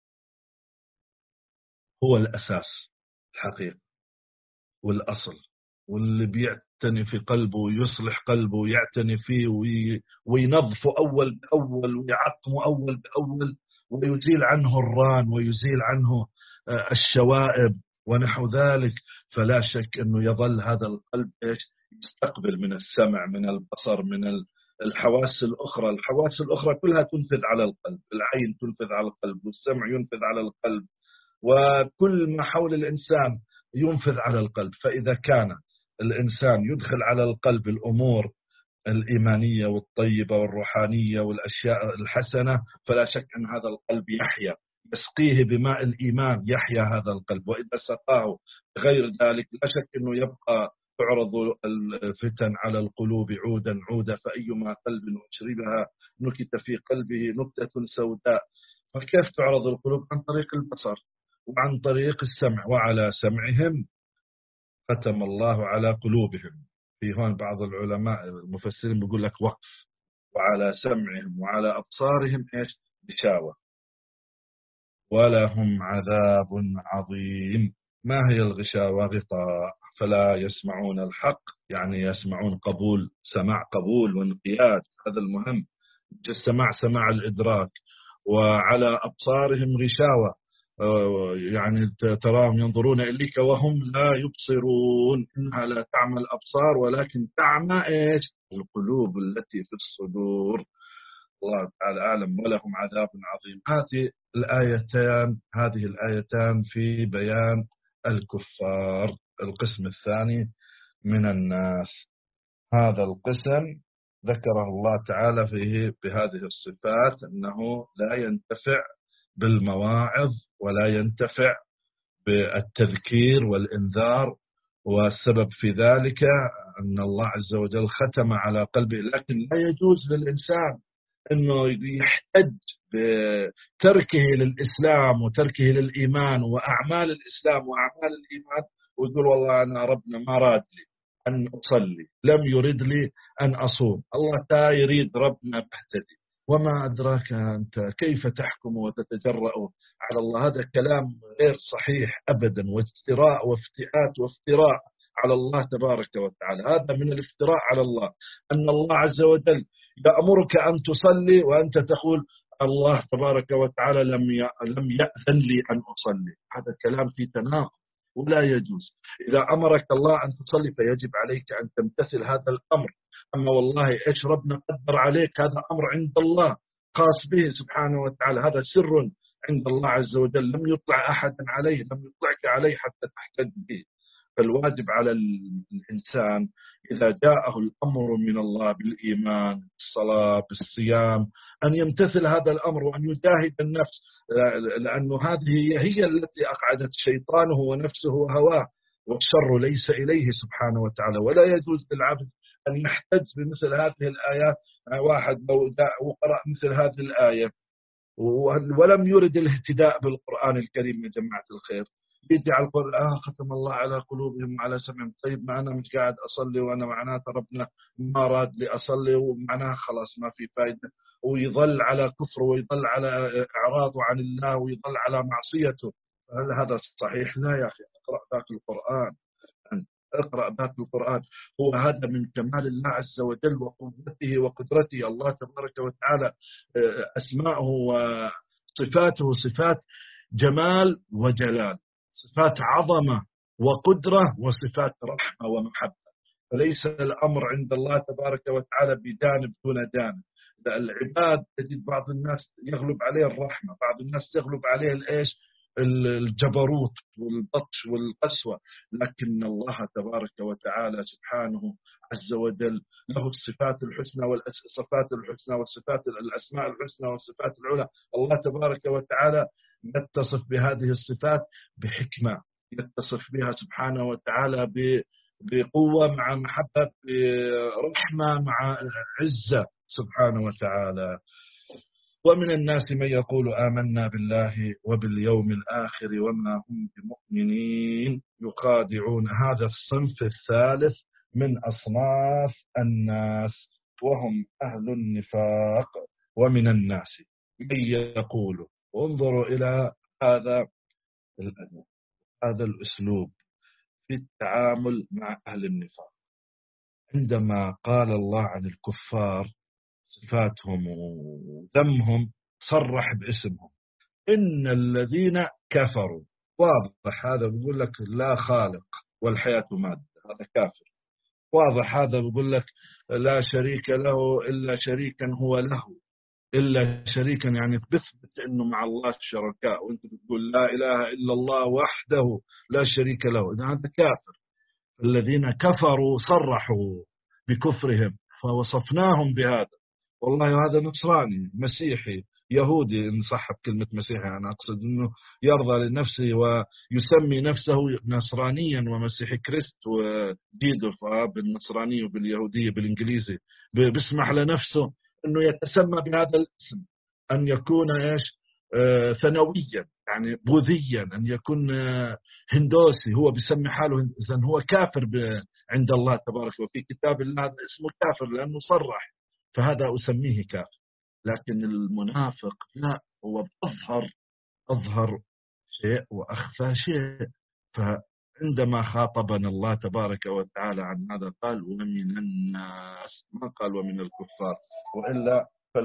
هو الأساس الحقيقي والأصل، واللي بيعتني في قلبه ويصلح قلبه ويعتني فيه وينظفه أول بأول ويعقمه أول بأول ويزيل عنه الران ويزيل عنه الشوائب ونحو ذلك، فلا شك أنه يظل هذا القلب يستقبل من السمع، من البصر، من الحواس الأخرى. الحواس الأخرى كلها تنفذ على القلب، العين تنفذ على القلب، والسمع ينفذ على القلب، وكل ما حول الإنسان ينفذ على القلب. فإذا كان الإنسان يدخل على القلب الأمور الإيمانية والطيبة والروحانية والأشياء الحسنة، فلا شك أن هذا القلب يحيا، يسقيه بماء الإيمان يحيا هذا القلب. وإذا سقاه غير ذلك لا شك أنه يبقى تعرض الفتن على القلوب عودا عودا، فأيما قلب أشربها نكت في قلبه نكتة سوداء. فكيف تعرض القلوب؟ عن طريق البصر وعن طريق السمع. وعلى سمعهم ختم الله على قلوبهم. في هون بعض العلماء المفسرين بيقول لك وقف، وعلى سمعهم وعلى أبصارهم إيش؟ غشاوة ولهم عذاب عظيم. ما هي الغشاوة؟ غطاء. فلا يسمعون الحق، يعني يسمعون قبول، سماع قبول وانقياد، هذا المهم. السماع سماع الإدراك. وعلى أبصارهم غشاوة، يعني تراهم ينظرون إليك وهم لا يبصرون، إنها لا تعمى الأبصار ولكن تعمى إيش؟ القلوب التي في الصدور. الله تعالى أعلم، ولهم عذاب عظيم. هذه الآيتان في بيان الكفار. القسم الثاني من الناس، هذا القسم ذكره الله تعالى فيه بهذه الصفات، أنه لا ينتفع بالمواعظ ولا ينتفع بالتذكير والإنذار. والسبب في ذلك أن الله عز وجل ختم على قلبه. لكن لا يجوز للإنسان أنه يحتج بتركه للإسلام وتركه للإيمان وأعمال الإسلام وأعمال الإيمان، ويقول والله أنا ربنا ما راد لي أن أصلي، لم يرد لي أن أصوم، الله تا يريد ربنا بهتدي. وما أدراك أنت كيف تحكم وتتجرأ على الله؟ هذا كلام غير صحيح أبدا، وافتراء وافتئات وافتراء على الله تبارك وتعالى. هذا من الافتراء على الله، أن الله عز وجل يأمرك أن تصلي وأنت تقول الله تبارك وتعالى لم يأذن لي أن أصلي. هذا كلام في تناقض ولا يجوز. إذا أمرك الله أن تصلي فيجب عليك أن تمتثل هذا الأمر. أما والله إيش ربنا قدر عليك، هذا أمر عند الله خاص به سبحانه وتعالى، هذا سر عند الله عز وجل لم يطلع أحد عليه، لم يطلعك عليه حتى تحتج به. فالواجب على الإنسان إذا جاءه الأمر من الله بالإيمان بالصلاة بالصيام أن يمتثل هذا الأمر وأن يجاهد النفس، لأنه هذه هي التي أقعدت شيطانه ونفسه وهواه، والشر ليس إليه سبحانه وتعالى. ولا يجوز للعبد أن يحتج بمثل هذه الآيات. واحد لو جاء وقرأ مثل هذه الآية ولم يرد الاهتداء بالقرآن الكريم يا جماعة الخير، يجي على القرآن ختم الله على قلوبهم وعلى سمعهم. طيب ما أنا مش قاعد أصلي وأنا معناته ربنا ما راد لي أصلي، ومعناها خلاص ما في فائدة، ويظل على كفر ويظل على إعراضه عن الله ويظل على معصيته. هل هذا صحيح؟ لا يا أخي، اقرأ ذاك القرآن، اقرأ ذاك القرآن. هو هذا من كمال الله عز وجل وقوته وقدرته. الله تبارك وتعالى أسماءه وصفاته صفات جمال وجلال، صفات عظمة وقدرة وصفات رحمة ومحبة. فليس الأمر عند الله تبارك وتعالى بجانب دون جانب. العباد تجد بعض الناس يغلب عليه الرحمة، بعض الناس يغلب عليه الإيش؟ الجبروت والبطش والقسوة. لكن الله تبارك وتعالى سبحانه عز وجل له الصفات الحسنى والصفات الحسنى والصفات الأسماء الحسنى والصفات العلى. الله تبارك وتعالى يتصف بهذه الصفات بحكمة، يتصف بها سبحانه وتعالى بقوة مع محبة، برحمة مع عزة سبحانه وتعالى. ومن الناس من يقول آمنا بالله وباليوم الآخر وما هم بمؤمنين يخادعون. هذا الصنف الثالث من أصناف الناس وهم أهل النفاق. ومن الناس من يقول، انظروا إلى هذا الأسلوب في التعامل مع أهل النفاق. عندما قال الله عن الكفار صفاتهم وذمهم صرح باسمهم، إن الذين كفروا. واضح هذا بيقول لك لا خالق والحياة مادة، هذا كافر. واضح هذا بيقول لك لا شريك له إلا شريكا هو له، إلا شريكا يعني بثبت أنه مع الله شركاء، وأنت بتقول لا إله إلا الله وحده لا شريك له، إذا هذا كافر. الذين كفروا صرحوا بكفرهم فوصفناهم بهذا. والله هذا نصراني مسيحي يهودي، إن صح بكلمة مسيحي أنا أقصد أنه يرضى لنفسه ويسمي نفسه نصرانيا ومسيحي كريست وجيدو بالنصرانية وباليهودية بالإنجليزي، بيسمح لنفسه أنه يتسمى بهذا الاسم، أن يكون إيش ثانويا يعني بوذيا، أن يكون هندوسي، هو بيسمي حاله إذن هو كافر عند الله تبارك وفي كتاب الله هذا اسمه كافر لأنه صرح، فهذا أسميه كافر. لكن المنافق لا، هو أظهر شيء وأخفى شيء. عندما خاطبنا الله تبارك وتعالى عن هذا قال ومن الناس، ما قال ومن الكفار، وإلا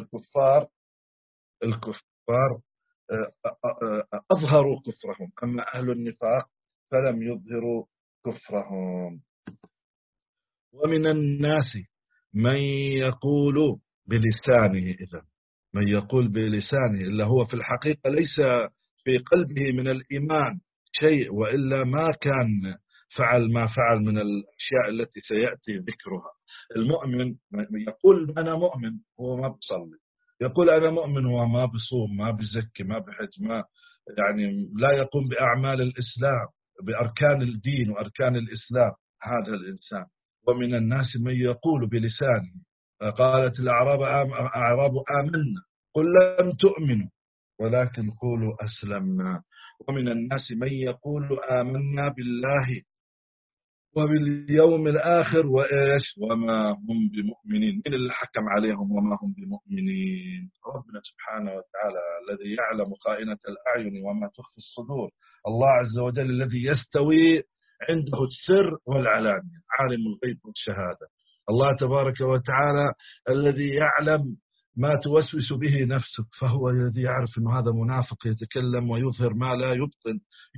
الكفار أظهروا كفرهم، أما أهل النفاق فلم يظهروا كفرهم. ومن الناس من يقول بلسانه، إذا من يقول بلسانه إلا هو في الحقيقة ليس في قلبه من الإيمان شيء، وإلا ما كان فعل ما فعل من الأشياء التي سيأتي ذكرها. المؤمن يقول أنا مؤمن هو ما بصلي، يقول أنا مؤمن هو ما بصوم ما بزكي ما بحج، ما يعني لا يقوم بأعمال الإسلام بأركان الدين وأركان الإسلام، هذا الإنسان. ومن الناس من يقول بلسانه، قالت الأعراب آمنا قل لم تؤمنوا ولكن قولوا أسلمنا. ومن الناس من يقول آمنا بالله وباليوم الآخر وإيش وما هم بمؤمنين. من اللي حكم عليهم وما هم بمؤمنين؟ ربنا سبحانه وتعالى الذي يعلم خائنة الأعين وما تخفي الصدور، الله عز وجل الذي يستوي عنده السر والعلانية، عالم الغيب والشهادة. الله تبارك وتعالى الذي يعلم ما توسوس به نفسك، فهو الذي يعرف أن هذا منافق يتكلم ويظهر ما لا يبطن.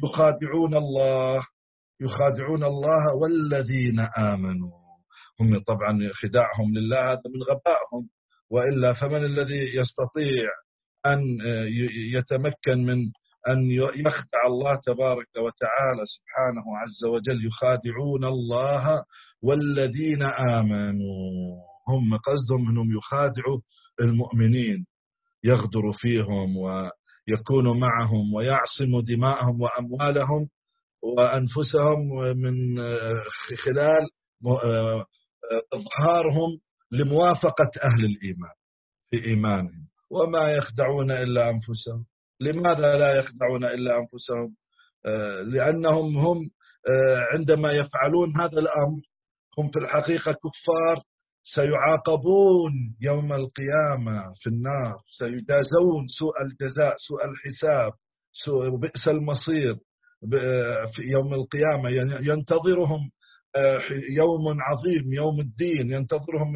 يخادعون الله والذين آمنوا. هم طبعا خداعهم لله هذا من غبائهم، وإلا فمن الذي يستطيع أن يتمكن من أن يخدع الله تبارك وتعالى سبحانه عز وجل؟ يخادعون الله والذين آمنوا، هم قصدهم أنهم يخادعوا المؤمنين، يغدر فيهم ويكونوا معهم ويعصموا دماءهم وأموالهم وأنفسهم من خلال إظهارهم لموافقة أهل الإيمان في إيمانهم، وما يخدعون إلا أنفسهم. لماذا لا يخدعون إلا أنفسهم؟ لأنهم هم عندما يفعلون هذا الأمر هم في الحقيقة كفار، سيعاقبون يوم القيامة في النار، سيجازون سوء الجزاء سوء الحساب بئس المصير في يوم القيامة. ينتظرهم يوم عظيم، يوم الدين، ينتظرهم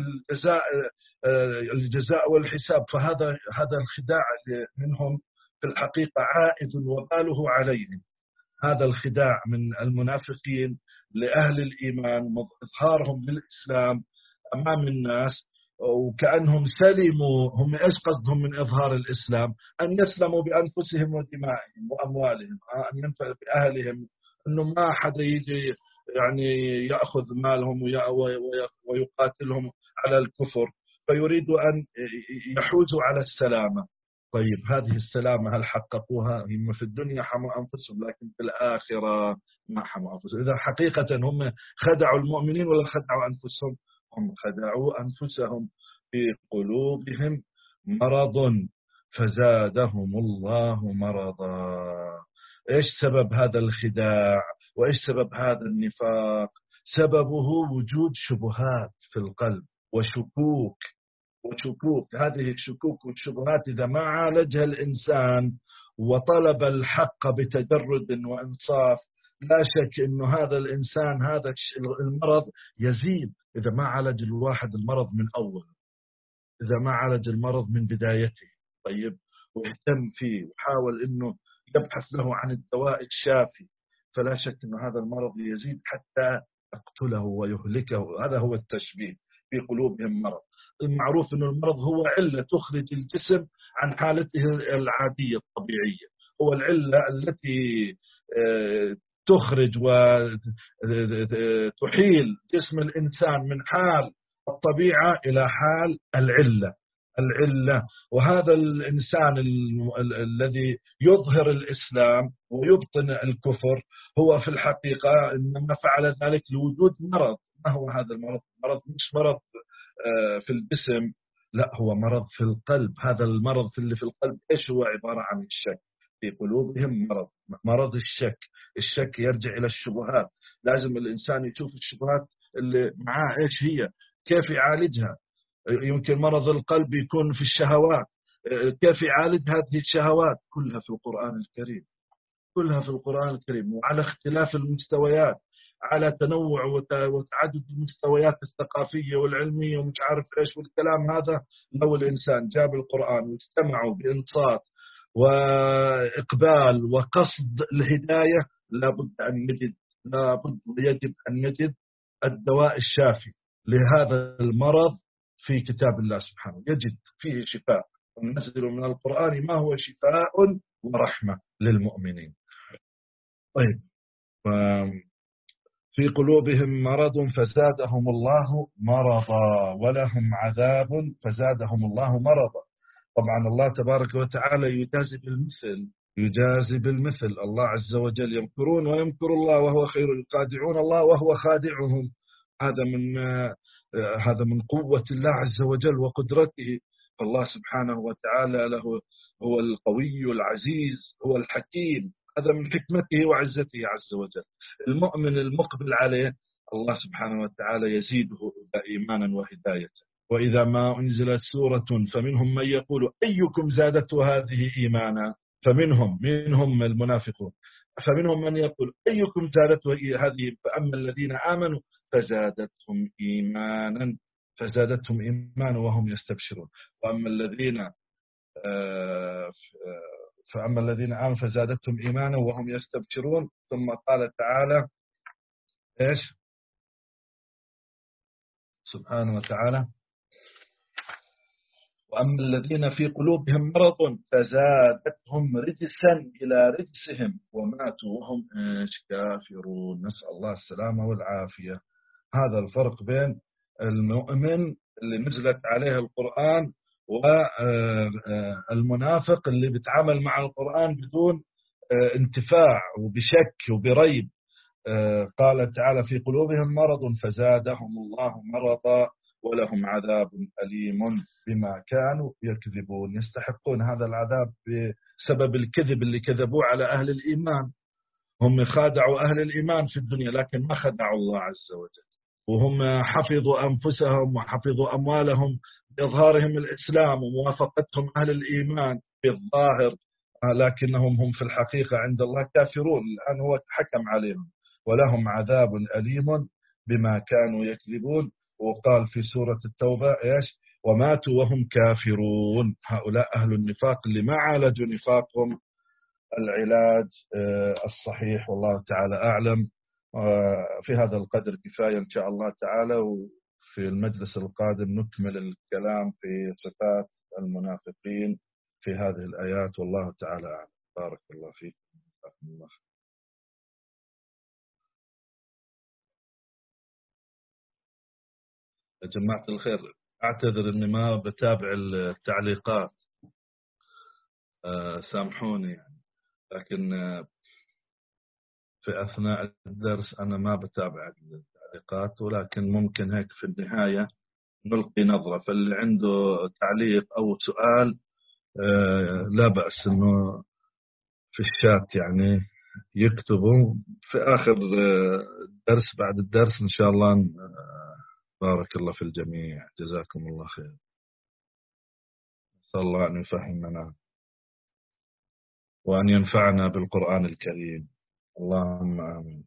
الجزاء والحساب. هذا الخداع منهم في الحقيقة عائد وباله عليهم. هذا الخداع من المنافقين لأهل الإيمان، إظهارهم للإسلام أمام الناس وكأنهم سلموا. هم إيش قصدهم من إظهار الإسلام؟ أن يسلموا بأنفسهم ودمائهم وأموالهم، أن ينفع بأهلهم، أنه ما حدا يجي يعني يأخذ مالهم ويقاتلهم على الكفر، فيريدوا أن يحوزوا على السلامة. طيب هذه السلامة هل حققوها؟ هم في الدنيا حموا أنفسهم، لكن في الآخرة ما حموا أنفسهم. إذا حقيقة هم خدعوا المؤمنين ولا خدعوا أنفسهم؟ هم خدعوا أنفسهم، في قلوبهم مرض فزادهم الله مرضا. إيش سبب هذا الخداع وإيش سبب هذا النفاق؟ سببه وجود شبهات في القلب وشكوك. هذه الشكوك والشبهات إذا ما عالجها الإنسان وطلب الحق بتجرد وإنصاف، لا شك أنه هذا الإنسان هذا المرض يزيد. إذا ما عالج الواحد المرض من أول، إذا ما عالج المرض من بدايته، طيب، واهتم فيه وحاول أنه يبحث له عن الدواء الشافي، فلا شك أن هذا المرض يزيد حتى يقتله ويهلكه. هذا هو التشبيه، في قلوبهم مرض. المعروف أن المرض هو علة تخرج الجسم عن حالته العادية الطبيعية، هو العلة التي تخرج وتحيل جسم الإنسان من حال الطبيعة إلى حال العلة. وهذا الإنسان الذي يظهر الإسلام ويبطن الكفر هو في الحقيقة إنما فعل ذلك لوجود مرض. ما هو هذا المرض؟ مرض مش مرض في الجسم، لا، هو مرض في القلب. هذا المرض اللي في القلب إيش هو؟ عبارة عن الشك. في قلوبهم مرض الشك يرجع إلى الشبهات. لازم الإنسان يشوف الشبهات اللي معاه إيش هي، كيف يعالجها. يمكن مرض القلب يكون في الشهوات، كيف يعالج هذه الشهوات؟ كلها في القرآن الكريم. كلها في القرآن الكريم، وعلى اختلاف المستويات، على تنوع وتعدد المستويات الثقافية والعلمية ومش عارف ايش والكلام هذا. لو الإنسان جاب القرآن واستمعوا بإنصات وإقبال وقصد الهداية، لابد ويجب أن نجد الدواء الشافي لهذا المرض في كتاب الله سبحانه، يجد فيه شفاء. وننزل من القرآن ما هو شفاء ورحمة للمؤمنين. طيب، في قلوبهم مرض فزادهم الله مرضا ولهم عذاب فزادهم الله مرضا. طبعا الله تبارك وتعالى يجازي بالمثل. الله عز وجل يمكرون ويمكر الله وهو خير القادعون، الله وهو خادعهم. هذا من قوة الله عز وجل وقدرته. فالله سبحانه وتعالى له هو القوي العزيز، هو الحكيم. هذا من حكمته وعزته عز وجل. المؤمن المقبل عليه الله سبحانه وتعالى يزيده إيمانا وهداية. وإذا ما أنزلت سورة فمنهم من يقول أيكم زادته هذه إيمانا، منهم المنافقون، فمنهم من يقول أيكم زادته هذه، فأما الذين آمنوا فزادتهم إيمانا وهم يستبشرون. وأما الذين فأما الذين آمنوا فزادتهم إيمانا وهم يستبشرون. ثم قال تعالى إيش سبحانه وتعالى: وأما الذين في قلوبهم مرض فزادتهم رجسا إلى رجسهم وماتوا وهم كافرون. نسأل الله السلامة والعافية. هذا الفرق بين المؤمن اللي نزلت عليه القرآن والمنافق اللي بيتعامل مع القرآن بدون انتفاع وبشك وبريب. قال تعالى: في قلوبهم مرض فزادهم الله مرضا ولهم عذاب أليم بما كانوا يكذبون. يستحقون هذا العذاب بسبب الكذب اللي كذبوه على أهل الإيمان. هم خادعوا أهل الإيمان في الدنيا لكن ما خدعوا الله عز وجل، وهم حفظوا أنفسهم وحفظوا أموالهم بإظهارهم الإسلام وموافقتهم أهل الإيمان بالظاهر، لكنهم هم في الحقيقة عند الله كافرون، لأنه هو حكم عليهم. ولهم عذاب أليم بما كانوا يكذبون. وقال في سورة التوبة إيش: وماتوا وهم كافرون. هؤلاء أهل النفاق اللي ما عالجوا نفاقهم العلاج الصحيح. والله تعالى أعلم. في هذا القدر كفاية إن شاء الله تعالى، وفي المجلس القادم نكمل الكلام في صفات المنافقين في هذه الآيات. والله تعالى أعلم. بارك الله فيك. الله. يا جماعة الخير، أعتذر أني ما بتابع التعليقات، سامحوني يعني. لكن في أثناء الدرس أنا ما بتابع التعليقات، ولكن ممكن هيك في النهاية نلقي نظرة. فاللي عنده تعليق أو سؤال لا بأس أنه في الشات يعني يكتبوا في آخر الدرس بعد الدرس إن شاء الله. بارك الله في الجميع، جزاكم الله خير. نسأل الله أن يفهمنا وأن ينفعنا بالقرآن الكريم. اللهم آمين.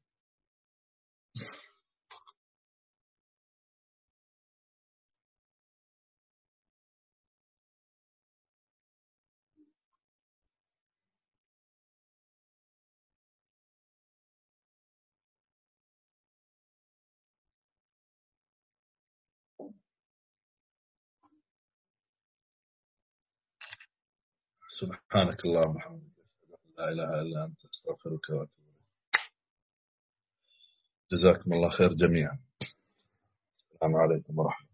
سبحانك اللهم وبحمدك، لا إله إلا أنت، أستغفرك وأتوب إليك. جزاكم الله خير جميعا. السلام عليكم ورحمة الله.